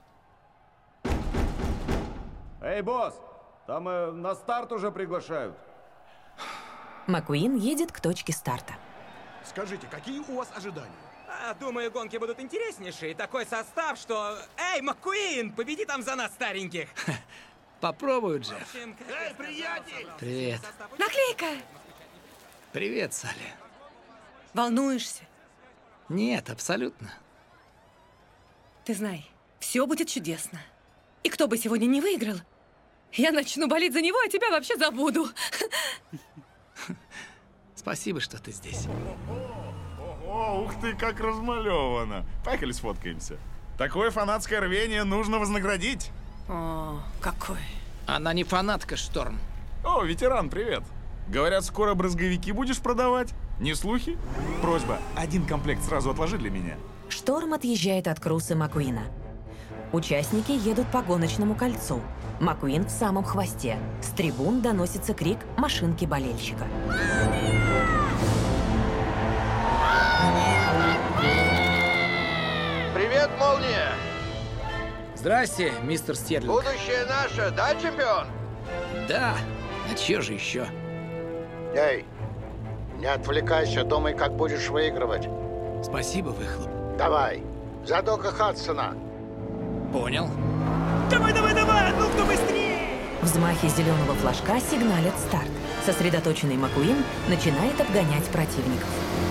Эй, босс! Там э, на старт уже приглашают. Маккуин едет к точке старта. Скажите, какие у вас ожидания? А, думаю, гонки будут интереснейшие. Такой состав, что... Эй, Маккуин, победи там за нас, стареньких! Попробую, Джефф. Эй, приятель! Привет. Наклейка! Привет, Салли. Волнуешься? Нет, абсолютно. Ты знай, все будет чудесно. И кто бы сегодня не выиграл, я начну болеть за него, а тебя вообще забуду. Спасибо, что ты здесь. Ого, ух ты, как размалевано. Поехали сфоткаемся. Такое фанатское рвение нужно вознаградить. О, какой. Она не фанатка, Шторм. О, ветеран, привет. Говорят, скоро брызговики будешь продавать? Не слухи? Просьба, один комплект сразу отложи для меня. Шторм отъезжает от Круз и Маккуина. Участники едут по гоночному кольцу. Маккуин в самом хвосте. С трибун доносится крик машинки болельщика. Привет, Молния! Здрасте, мистер Стерлинг. Будущее наше, да, чемпион? Да, а чё же еще? Эй, не отвлекайся, думай, как будешь выигрывать. Спасибо, выхлоп. Давай, за Дока Хадсона. Понял. Давай, давай, давай, ну кто быстрее! Взмахи зеленого флажка сигналят старт. Сосредоточенный Маккуин начинает обгонять противников.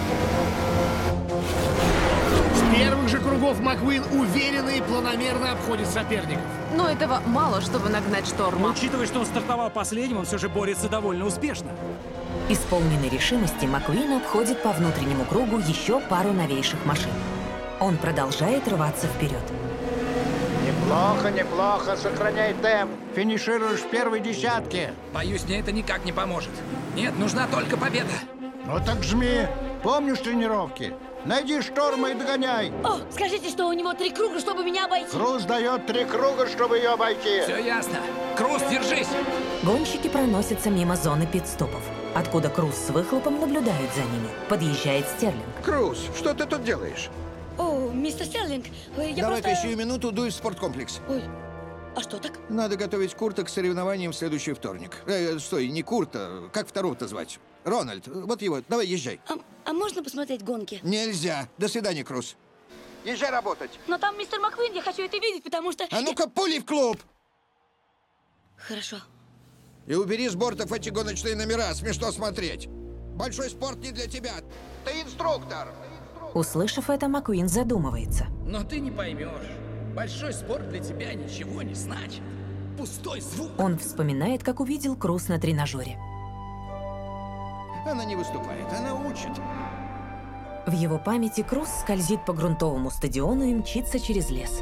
С первых же кругов Маккуин уверенно и планомерно обходит соперников. Но этого мало, чтобы нагнать Шторма. Учитывая, что он стартовал последним, он все же борется довольно успешно. Исполненной решимости Маккуин обходит по внутреннему кругу еще пару новейших машин. Он продолжает рваться вперед. Неплохо, неплохо, сохраняй темп. Финишируешь в первой десятке. Боюсь, мне это никак не поможет. Нет, нужна только победа. Ну так жми. Помнишь тренировки? Найди Шторма и догоняй. О, скажите, что у него три круга, чтобы меня обойти. Круз дает три круга, чтобы ее обойти. Все ясно. Круз, держись. Гонщики проносятся мимо зоны пит-стопов, откуда Круз с выхлопом наблюдает за ними. Подъезжает Стерлинг. Круз, что ты тут делаешь? О, мистер Стерлинг, я Давай-ка просто... сию минуту дуй в спорткомплекс. Ой, а что так? Надо готовить Курта к соревнованиям в следующий вторник. Э, стой, не Курта, как второго-то звать? Рональд, вот его, давай езжай. А, а можно посмотреть гонки? Нельзя. До свидания, Круз. Езжай работать. Но там мистер Маккуин, я хочу это видеть, потому что... А ну-ка, пули в клуб! Хорошо. И убери с бортов эти гоночные номера, смешно смотреть. большой спорт не для тебя. Ты инструктор. Услышав это, Маккуин задумывается. Но ты не поймешь. Большой спорт для тебя ничего не значит. Пустой звук. Он вспоминает, как увидел Круз на тренажере. Она не выступает, она учит. В его памяти Круз скользит по грунтовому стадиону и мчится через лес.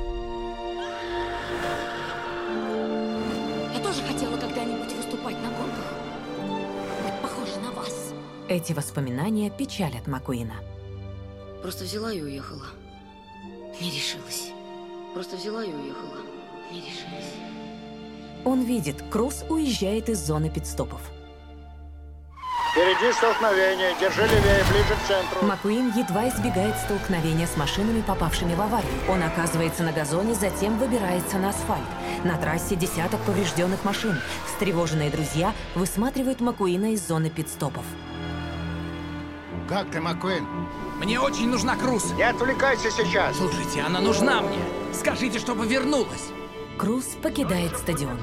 Я тоже хотела когда-нибудь выступать на гонках. Быть похожа на вас. Эти воспоминания печалят Маккуина. Просто взяла и уехала. Не решилась. Просто взяла и уехала. Не решилась. Он видит, Круз уезжает из зоны пит-стопов. Впереди столкновение. Держи левее, ближе к центру. Маккуин едва избегает столкновения с машинами, попавшими в аварию. Он оказывается на газоне, затем выбирается на асфальт. На трассе десяток поврежденных машин. Встревоженные друзья высматривают Маккуина из зоны пит-стопов. Как ты, Маккуин? Мне очень нужна Круз. Не отвлекайся сейчас. Слушайте, она нужна мне. Скажите, чтобы вернулась. Круз покидает стадион.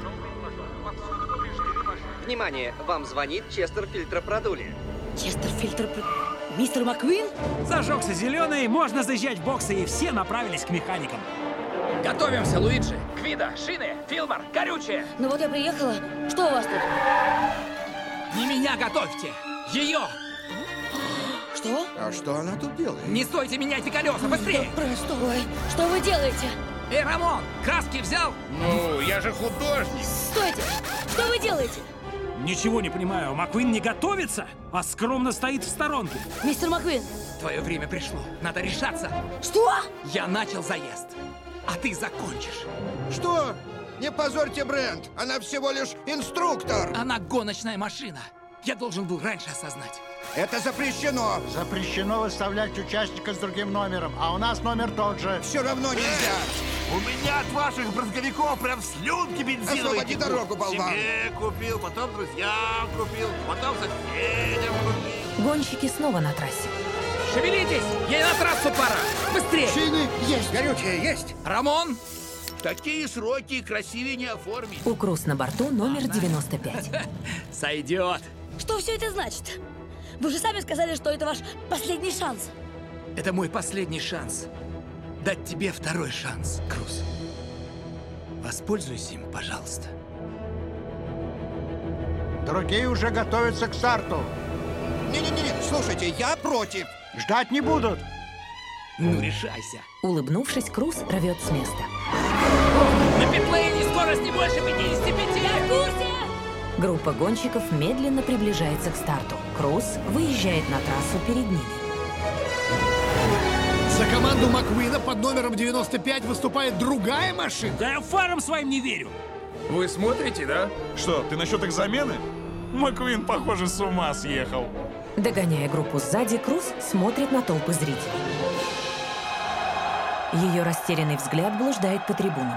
Внимание, вам звонит Честер Фильтр-Продули. Честер Фильтр... Мистер Маккуин? Зажегся зеленый, можно заезжать в боксы, и все направились к механикам. Готовимся, Луиджи. Квида, шины, Филмар, горючее. Ну вот я приехала. Что у вас тут? Не меня готовьте, ее. Что? А что она тут делает? Не стойте, меняйте колеса, быстрее. Простой. Что вы делаете? Эй, Рамон, краски взял? Ну, я же художник. Стойте! Что вы делаете? Ничего не понимаю, Маккуин не готовится, а скромно стоит в сторонке. Мистер Маккуин! Твое время пришло, надо решаться. Что? Я начал заезд, а ты закончишь. Что? Не позорьте бренд, она всего лишь инструктор. Она гоночная машина. Я должен был раньше осознать. Это запрещено. Запрещено выставлять участника с другим номером, а у нас номер тот же. Все равно нельзя. У меня от ваших брызговиков прям слюнки бензиновые. Освободи дорогу, болван. Себе купил, потом друзьям купил, потом соседям купил. Гонщики снова на трассе. Шевелитесь, ей на трассу пора. Быстрее. Шины есть, горючее есть. Рамон. Такие сроки красивее не оформить. У Круз на борту номер девяносто пять. Сойдет. Что все это значит? Вы же сами сказали, что это ваш последний шанс. Это мой последний шанс. Дать тебе второй шанс, Круз. Воспользуйся им, пожалуйста. Другие уже готовятся к старту. Не-не-не, слушайте, я против. Ждать не будут. Ну, решайся. Улыбнувшись, Круз рвет с места. На питлейне скорость не больше пятидесяти пяти. Я в курсе! Группа гонщиков медленно приближается к старту. Круз выезжает на трассу перед ними. За команду Маккуина под номером девяносто пять выступает другая машина. Да я фарам своим не верю. Вы смотрите, да? Что, ты насчет их замены? Маккуин, похоже, с ума съехал. Догоняя группу сзади, Круз смотрит на толпы зрителей. Ее растерянный взгляд блуждает по трибунам.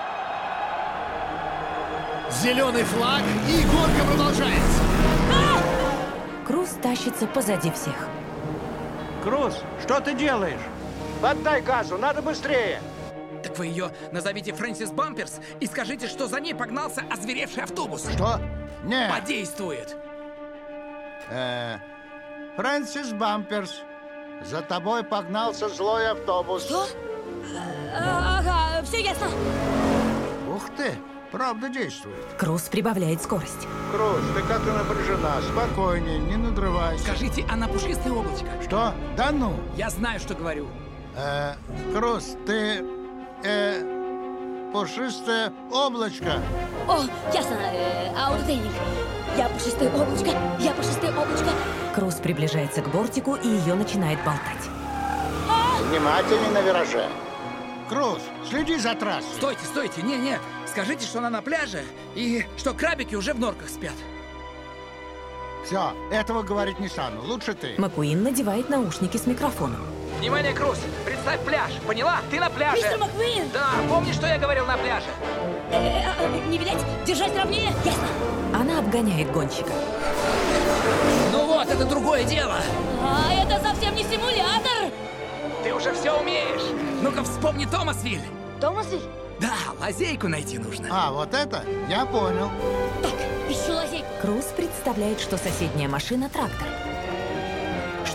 Зеленый флаг, и гонка продолжается. Круз тащится позади всех. Круз, что ты делаешь? Поддай газу, надо быстрее. Так вы ее назовите Фрэнсис Бамперс и скажите, что за ней погнался озверевший автобус. Что? Нет. Подействует. Э, Фрэнсис Бамперс, за тобой погнался злой автобус. Что? А, ага, все ясно. Ух ты, правда действует. Круз прибавляет скорость. Круз, ты как-то напряжена. Спокойнее, не надрывайся. Скажите, она пушистое облачко. Что? Да ну? Я знаю, что говорю. Э, Круз, ты... Э, пушистое облачко. О, ясно. Э, аутотренинг. Я пушистое облачко. Я пушистое облачко. Круз приближается к бортику, и ее начинает болтать. Внимательней на вираже. Круз, следи за трассой. Стойте, стойте. Не-не. Скажите, что она на пляже, и что крабики уже в норках спят. Все, этого говорить не стану. Лучше ты. Маккуин надевает наушники с микрофоном. Внимание, Круз! Представь пляж. Поняла? Ты на пляже. Мистер Маккуин! Да, помнишь, что я говорил на пляже? Э, э, э, не видать? Держать ровнее? Ясно. Она обгоняет гонщика. Ну вот, это другое дело. А это совсем не симулятор. Ты уже все умеешь. Ну-ка вспомни Томасвиль. Томасвиль? Да, лазейку найти нужно. А, вот это? Я понял. Так, ищу лазейку. Круз представляет, что соседняя машина — трактор.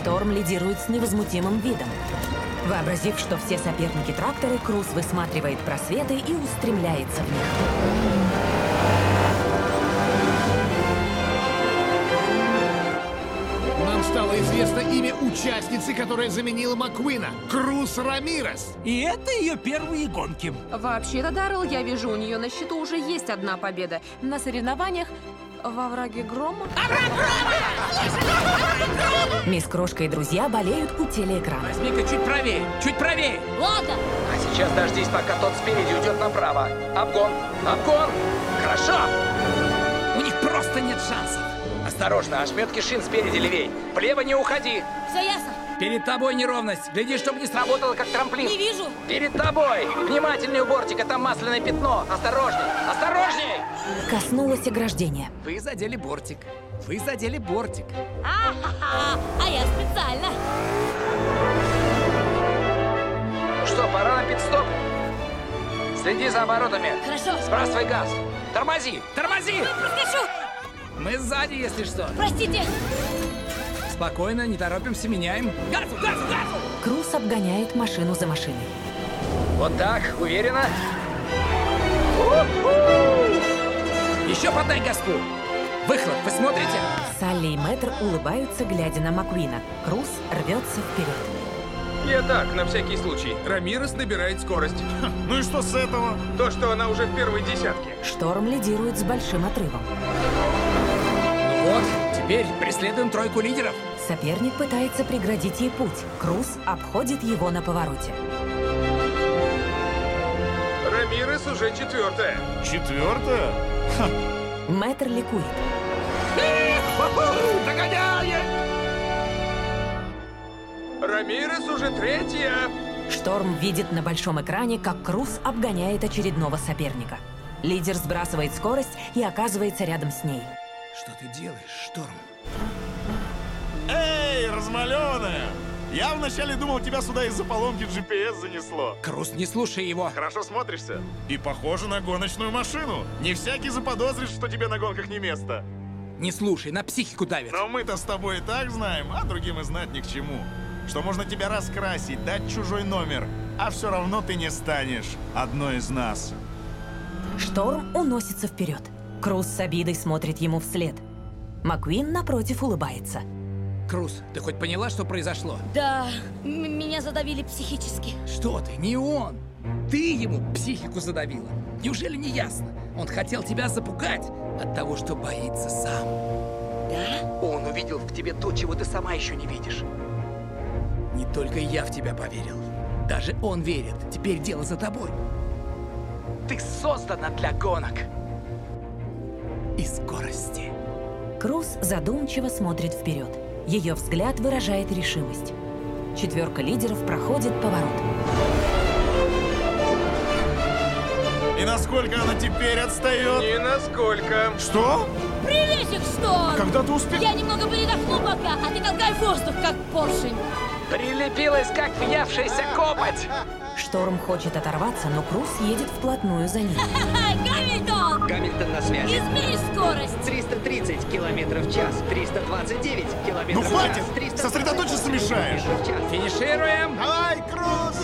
Шторм лидирует с невозмутимым видом. Вообразив, что все соперники тракторы, Круз высматривает просветы и устремляется в них. Нам стало известно имя участницы, которая заменила Маккуина. Круз Рамирес. И это ее первые гонки. Вообще-то, Даррелл, я вижу, у нее на счету уже есть одна победа. На соревнованиях во враге грома. Мисс Крошка и друзья болеют у телеэкрана. Возьми-ка чуть правее, чуть правее. Ладно. А сейчас дождись, пока тот спереди уйдет направо. Обгон, обгон. Хорошо. У них просто нет шансов. Осторожно, ошметки шин спереди левей. Влево не уходи. Все ясно. Перед тобой неровность. Гляди, чтобы не сработало, как трамплин. Не вижу. Перед тобой. Внимательней у бортика, там масляное пятно. Осторожней, осторожней. Коснулось ограждения. Вы задели бортик. Вы задели бортик. А-ха-ха. А я специально. Ну что, пора на пит-стоп? Следи за оборотами. Хорошо. Сбрасывай газ. Тормози, тормози. Проскочу. Мы сзади, если что. Простите. Спокойно, не торопимся, меняем. Газу, газу, газу! Круз обгоняет машину за машиной. Вот так, уверенно. Еще подай газку. Выхлоп, вы смотрите? Салли и Мэтр улыбаются, глядя на Маккуина. Круз рвется вперед. Я так, на всякий случай. Рамирес набирает скорость. Ну и что с этого? То, что она уже в первой десятке. Шторм лидирует с большим отрывом. Ну вот, теперь преследуем тройку лидеров. Соперник пытается преградить ей путь. Круз обходит его на повороте. Рамирес уже четвертая. Четвертая? Ха. Мэтр ликует. Догоняем! Рамирес уже третья. Шторм видит на большом экране, как Круз обгоняет очередного соперника. Лидер сбрасывает скорость и оказывается рядом с ней. Что ты делаешь, Шторм? Эй, размалёванная! Я вначале думал, тебя сюда из-за поломки джи пи эс занесло. Круз, не слушай его. Хорошо смотришься. И похоже на гоночную машину. Не всякий заподозрит, что тебе на гонках не место. Не слушай, на психику давит. Но мы-то с тобой и так знаем, а другим и знать ни к чему. Что можно тебя раскрасить, дать чужой номер, а все равно ты не станешь одной из нас. Шторм уносится вперед. Круз с обидой смотрит ему вслед. Маккуин, напротив, улыбается. Круз, ты хоть поняла, что произошло? Да, м- меня задавили психически. Что ты, не он. Ты ему психику задавила. Неужели не ясно? Он хотел тебя запугать от того, что боится сам. Да? Он увидел в тебе то, чего ты сама еще не видишь. Не только я в тебя поверил. Даже он верит. Теперь дело за тобой. Ты создана для гонок и скорости. Круз задумчиво смотрит вперед. Ее взгляд выражает решимость. Четверка лидеров проходит поворот. И насколько она теперь отстает? И насколько. Что? Приветик, Шторм! Когда ты успел? Я немного передохну пока, а ты толкай воздух, как поршень. Прилепилась, как въевшаяся копоть. Шторм хочет оторваться, но Круз едет вплотную за ним. Гамильтон! Гамильтон на связи. Измери скорость! триста тридцать километров в час, триста двадцать девять километров Ну в хватит! час. триста Сосредоточиться мешаешь! километров в час. Финишируем! Давай, Круз!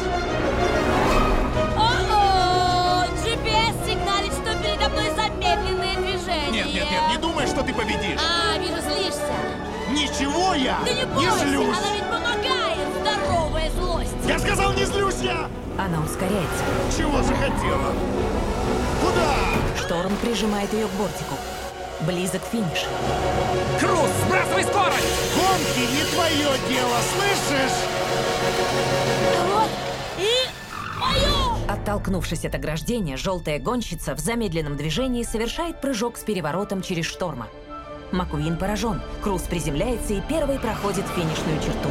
О-о! джи пи эс сигналит, что передо мной замедленные движения. Нет, нет, нет, не думай, что ты победишь! А, вижу, злишься. Ничего я Да не не бойся, злюсь! она ведь помогает, здоровая злость. Я сказал, не злюсь я! Она ускоряется. Чего захотела? Куда? Шторм прижимает ее к бортику. Близок финиш. Круз, сбрасывай скорость! Гонки не твое дело, слышишь? Вот и мое! Оттолкнувшись от ограждения, желтая гонщица в замедленном движении совершает прыжок с переворотом через Шторма. Маккуин поражен. Круз приземляется и первый проходит финишную черту.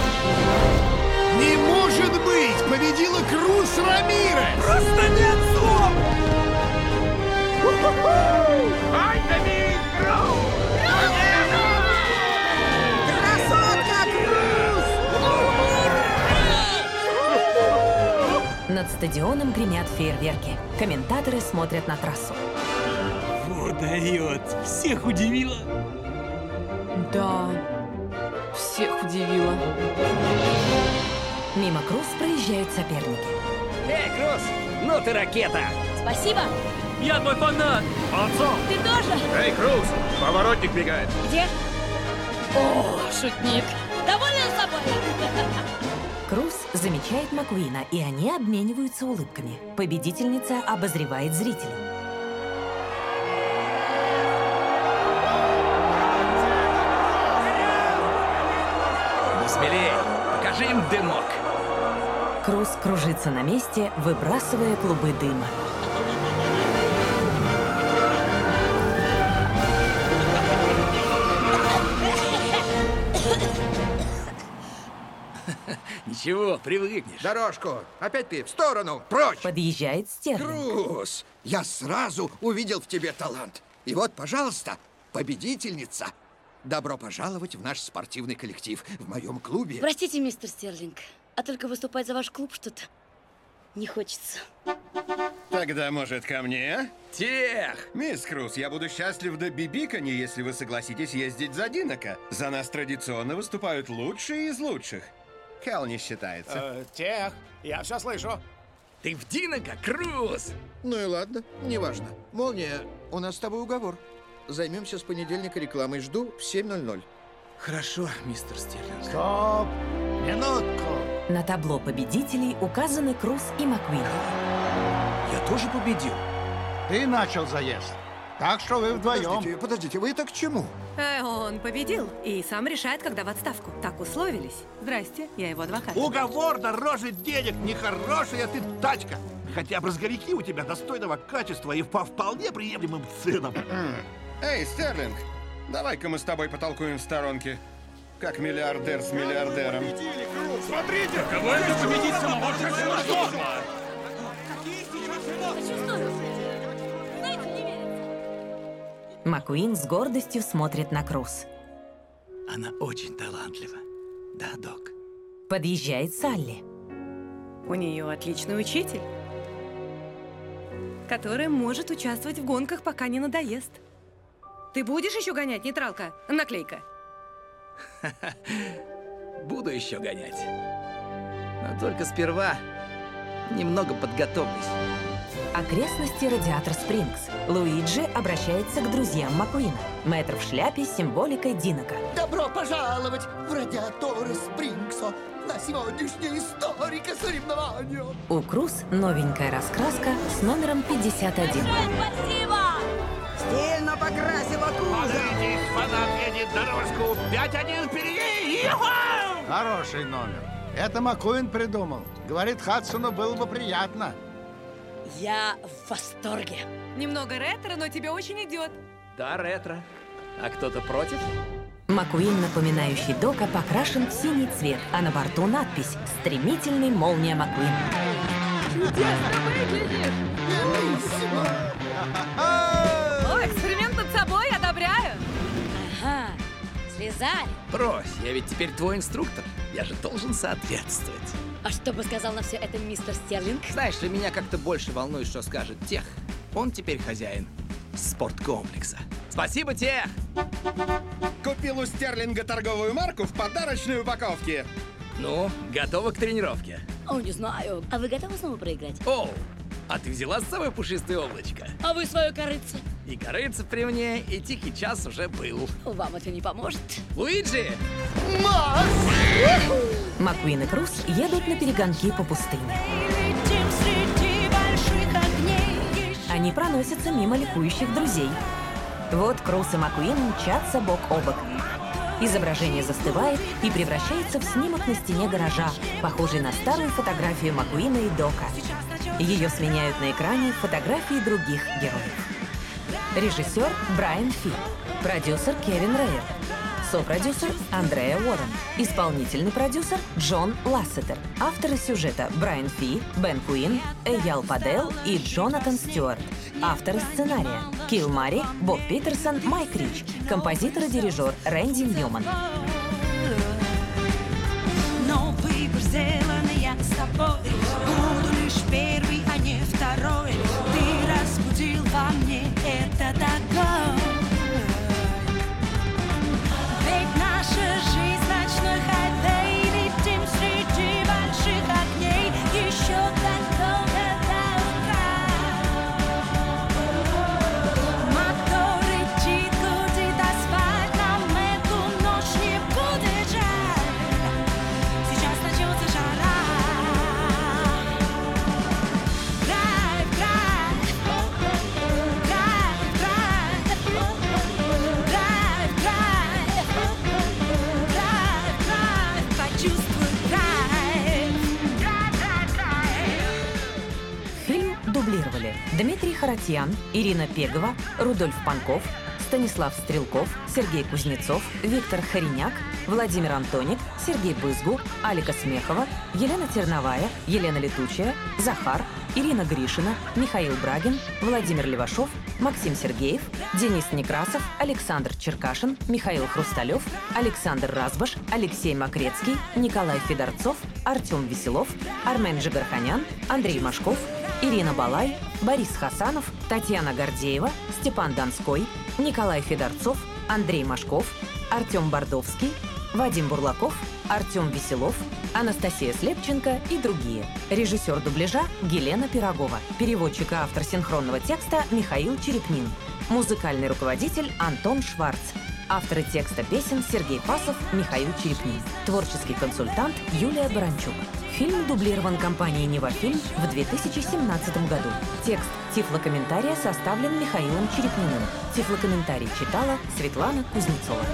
Не может быть! Победила Круз Рамирес! Просто нет слов! Ай, Давид! Красотка Круз! Над стадионом гремят фейерверки. Комментаторы смотрят на трассу. Вот дает! Всех удивило! Да. Всех удивила. Мимо Круз проезжают соперники. Эй, Круз, ну ты ракета! Спасибо. Я твой фанат! Молодцом! Ты тоже? Эй, Круз, поворотник мигает. Где? О, шутник. Доволен собой? Круз замечает Маккуина, и они обмениваются улыбками. Победительница обозревает зрителей. Ну смелее, покажи им дымок. Круз кружится на месте, выбрасывая клубы дыма. Ничего, привыкнешь. Дорожку. Опять ты. В сторону. Прочь. Подъезжает Стерлинг. Круз, я сразу увидел в тебе талант. И вот, пожалуйста, победительница. Добро пожаловать в наш спортивный коллектив. В моем клубе. Простите, мистер Стерлинг, а только выступать за ваш клуб что-то не хочется. Тогда, может, ко мне? Тех! Мисс Круз, я буду счастлив до бибикани, если вы согласитесь ездить за Динока. За нас традиционно выступают лучшие из лучших. Хелл не считается. Э, тех, я все слышу. Ты в Динока, Круз! Ну и ладно, неважно. Молния, у нас с тобой уговор. Займемся с понедельника рекламой. Жду в семь ноль ноль. Хорошо, мистер Стерлинг. Стоп! Минутку! На табло победителей указаны Круз и Маккуин. Я тоже победил. Ты начал заезд. Так что вы вдвоем. Подождите, подождите, вы это к чему? Э, он победил и сам решает, когда в отставку. Так условились. Здрасте, я его адвокат. Уговор дороже денег, нехорошая ты тачка. Хотя брызговики у тебя достойного качества и по вполне приемлемым ценам. Эй, Стерлинг, давай-ка мы с тобой потолкуем в сторонке. Как миллиардер с миллиардером. Смотрите, кого это победить самого Джексона? Маккуин с гордостью смотрит на Круз. Она очень талантлива. Да, док? Подъезжает Салли. У нее отличный учитель, который может участвовать в гонках, пока не надоест. Ты будешь еще гонять, нейтралка? Наклейка. Буду еще гонять. Но только сперва немного подготовлюсь. Окрестности Радиатор Спрингс. Луиджи обращается к друзьям Маккуина. Мэтр в шляпе с символикой Динока. Добро пожаловать в Радиаторы Спрингсо на сегодняшнее историко соревнование. У Круз новенькая раскраска с номером пятьдесят один. Спасибо! Стильно покрасила кузов. Подождите, фанат едет дорожку. пять один впереди. Ю-ху! Хороший номер. Это Маккуин придумал. Говорит, Хадсону было бы приятно. Я в восторге. Немного ретро, но тебе очень идет. Да, ретро. А кто-то против? Маккуин, напоминающий Дока, покрашен в синий цвет, а на борту надпись «Стремительный молния Маккуин». Чудесно выглядишь! О, эксперимент над собой, одобряю! Ага, слезай. Брось, я ведь теперь твой инструктор. Я же должен соответствовать. А что бы сказал на все это мистер Стерлинг? Знаешь, ли меня как-то больше волнует, что скажет Тех. Он теперь хозяин спорткомплекса. Спасибо, Тех! Купил у Стерлинга торговую марку в подарочной упаковке. Ну, готова к тренировке? О, не знаю. А вы готовы снова проиграть? Оу, а ты взяла с собой пушистое облачко? А вы свое корыце? И корыца при мне, и тихий час уже был. Вам это не поможет. Луиджи! Макс! Маккуин и Круз едут на перегонки по пустыне. Они проносятся мимо ликующих друзей. Вот Круз и Маккуин мчатся бок о бок. Изображение застывает и превращается в снимок на стене гаража, похожий на старую фотографию Маккуина и Дока. Ее сменяют на экране фотографии других героев. Режиссер Брайан Фи, продюсер Кевин Рейер, сопродюсер Андреа Уоррен, исполнительный продюсер Джон Лассетер, авторы сюжета Брайан Фи, Бен Куин, Эйял Падел и Джонатан Стюарт, авторы сценария Килл Мари, Боб Питерсон, Майк Рич, композитор и дирижер Рэнди Ньюман. Но выбор сделан, я с тобой. Буду лишь первый, а не второй. Ты разбудил во мне этот огонь. Ведь наша жизнь значит Дмитрий Харатьян, Ирина Пегова, Рудольф Панков, Станислав Стрелков, Сергей Кузнецов, Виктор Хореняк, Владимир Антоник, Сергей Бызгу, Алика Смехова, Елена Терновая, Елена Летучая, Захар, Ирина Гришина, Михаил Брагин, Владимир Левашов, Максим Сергеев, Денис Некрасов, Александр Черкашин, Михаил Хрусталев, Александр Разбаш, Алексей Макрецкий, Николай Федорцов, Артем Веселов, Армен Джигарханян, Андрей Машков, Ирина Балай, Борис Хасанов, Татьяна Гордеева, Степан Донской, Николай Федорцов, Андрей Машков, Артем Бордовский, Вадим Бурлаков, Артем Веселов, Анастасия Слепченко и другие. Режиссер дубляжа Елена Пирогова. Переводчик и автор синхронного текста Михаил Черепнин. Музыкальный руководитель Антон Шварц. Авторы текста песен Сергей Пасов, Михаил Черепнин. Творческий консультант Юлия Баранчук. Фильм дублирован компанией «Невафильм» в две тысячи семнадцатом году. Текст тифлокомментария составлен Михаилом Черепниным. Тифлокомментарий читала Светлана Кузнецова.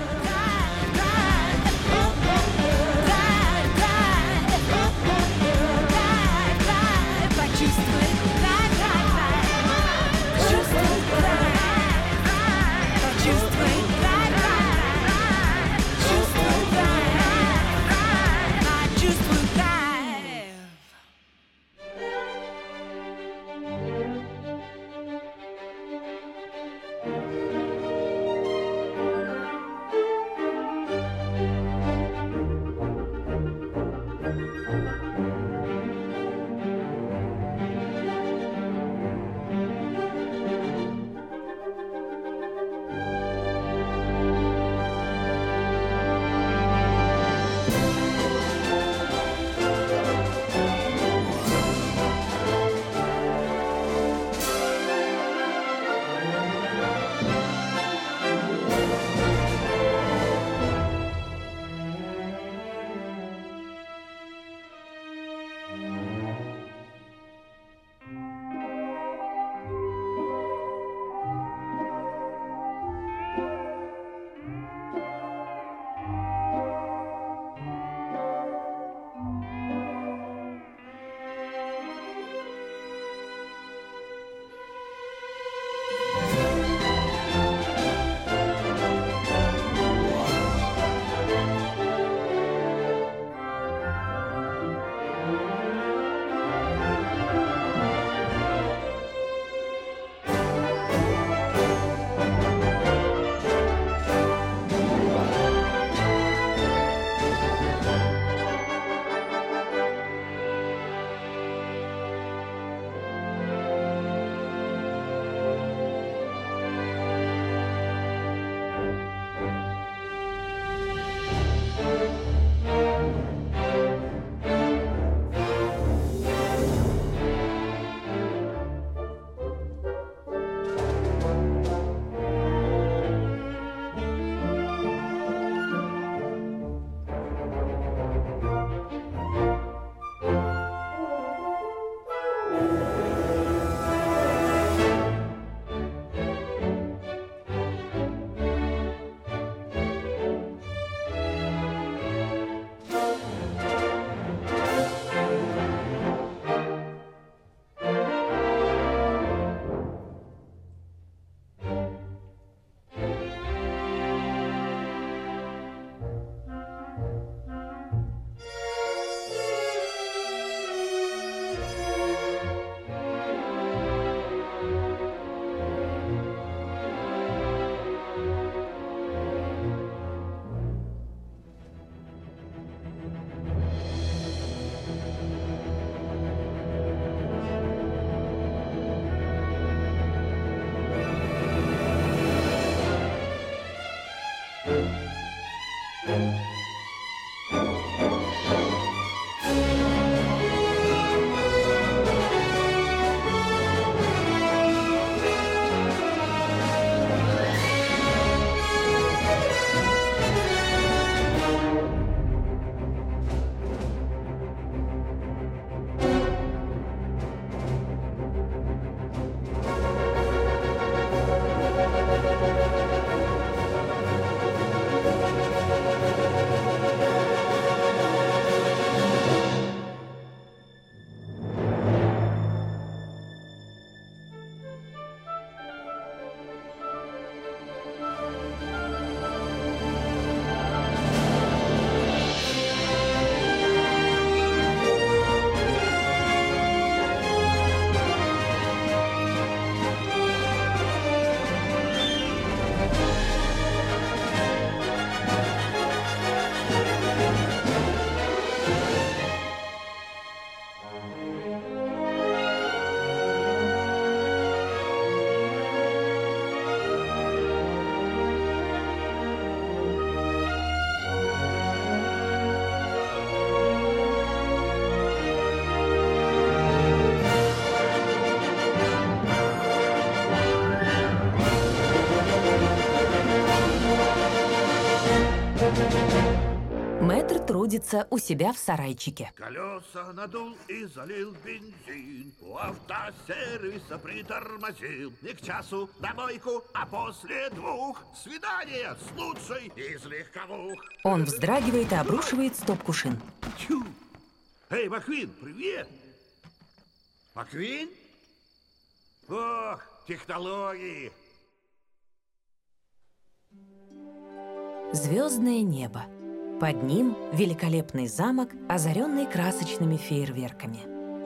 Thank you. находится у себя в сарайчике. Колеса надул и залил бензин, у автосервиса притормозил. Не к часу на мойку, а после двух свидание с лучшей из легковух. Он вздрагивает и обрушивает стопку шин. Тю. Эй, Маквин, привет! Маквин? Ох, технологии! Звездное небо. Под ним великолепный замок, озаренный красочными фейерверками.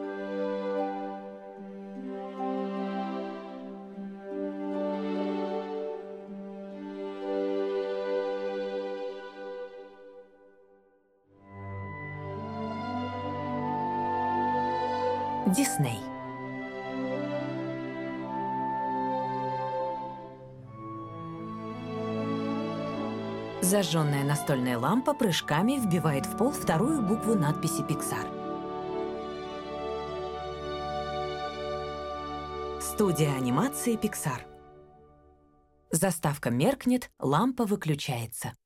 Дисней. Зажженная настольная лампа прыжками вбивает в пол вторую букву надписи Pixar. Студия анимации Pixar. Заставка меркнет, лампа выключается.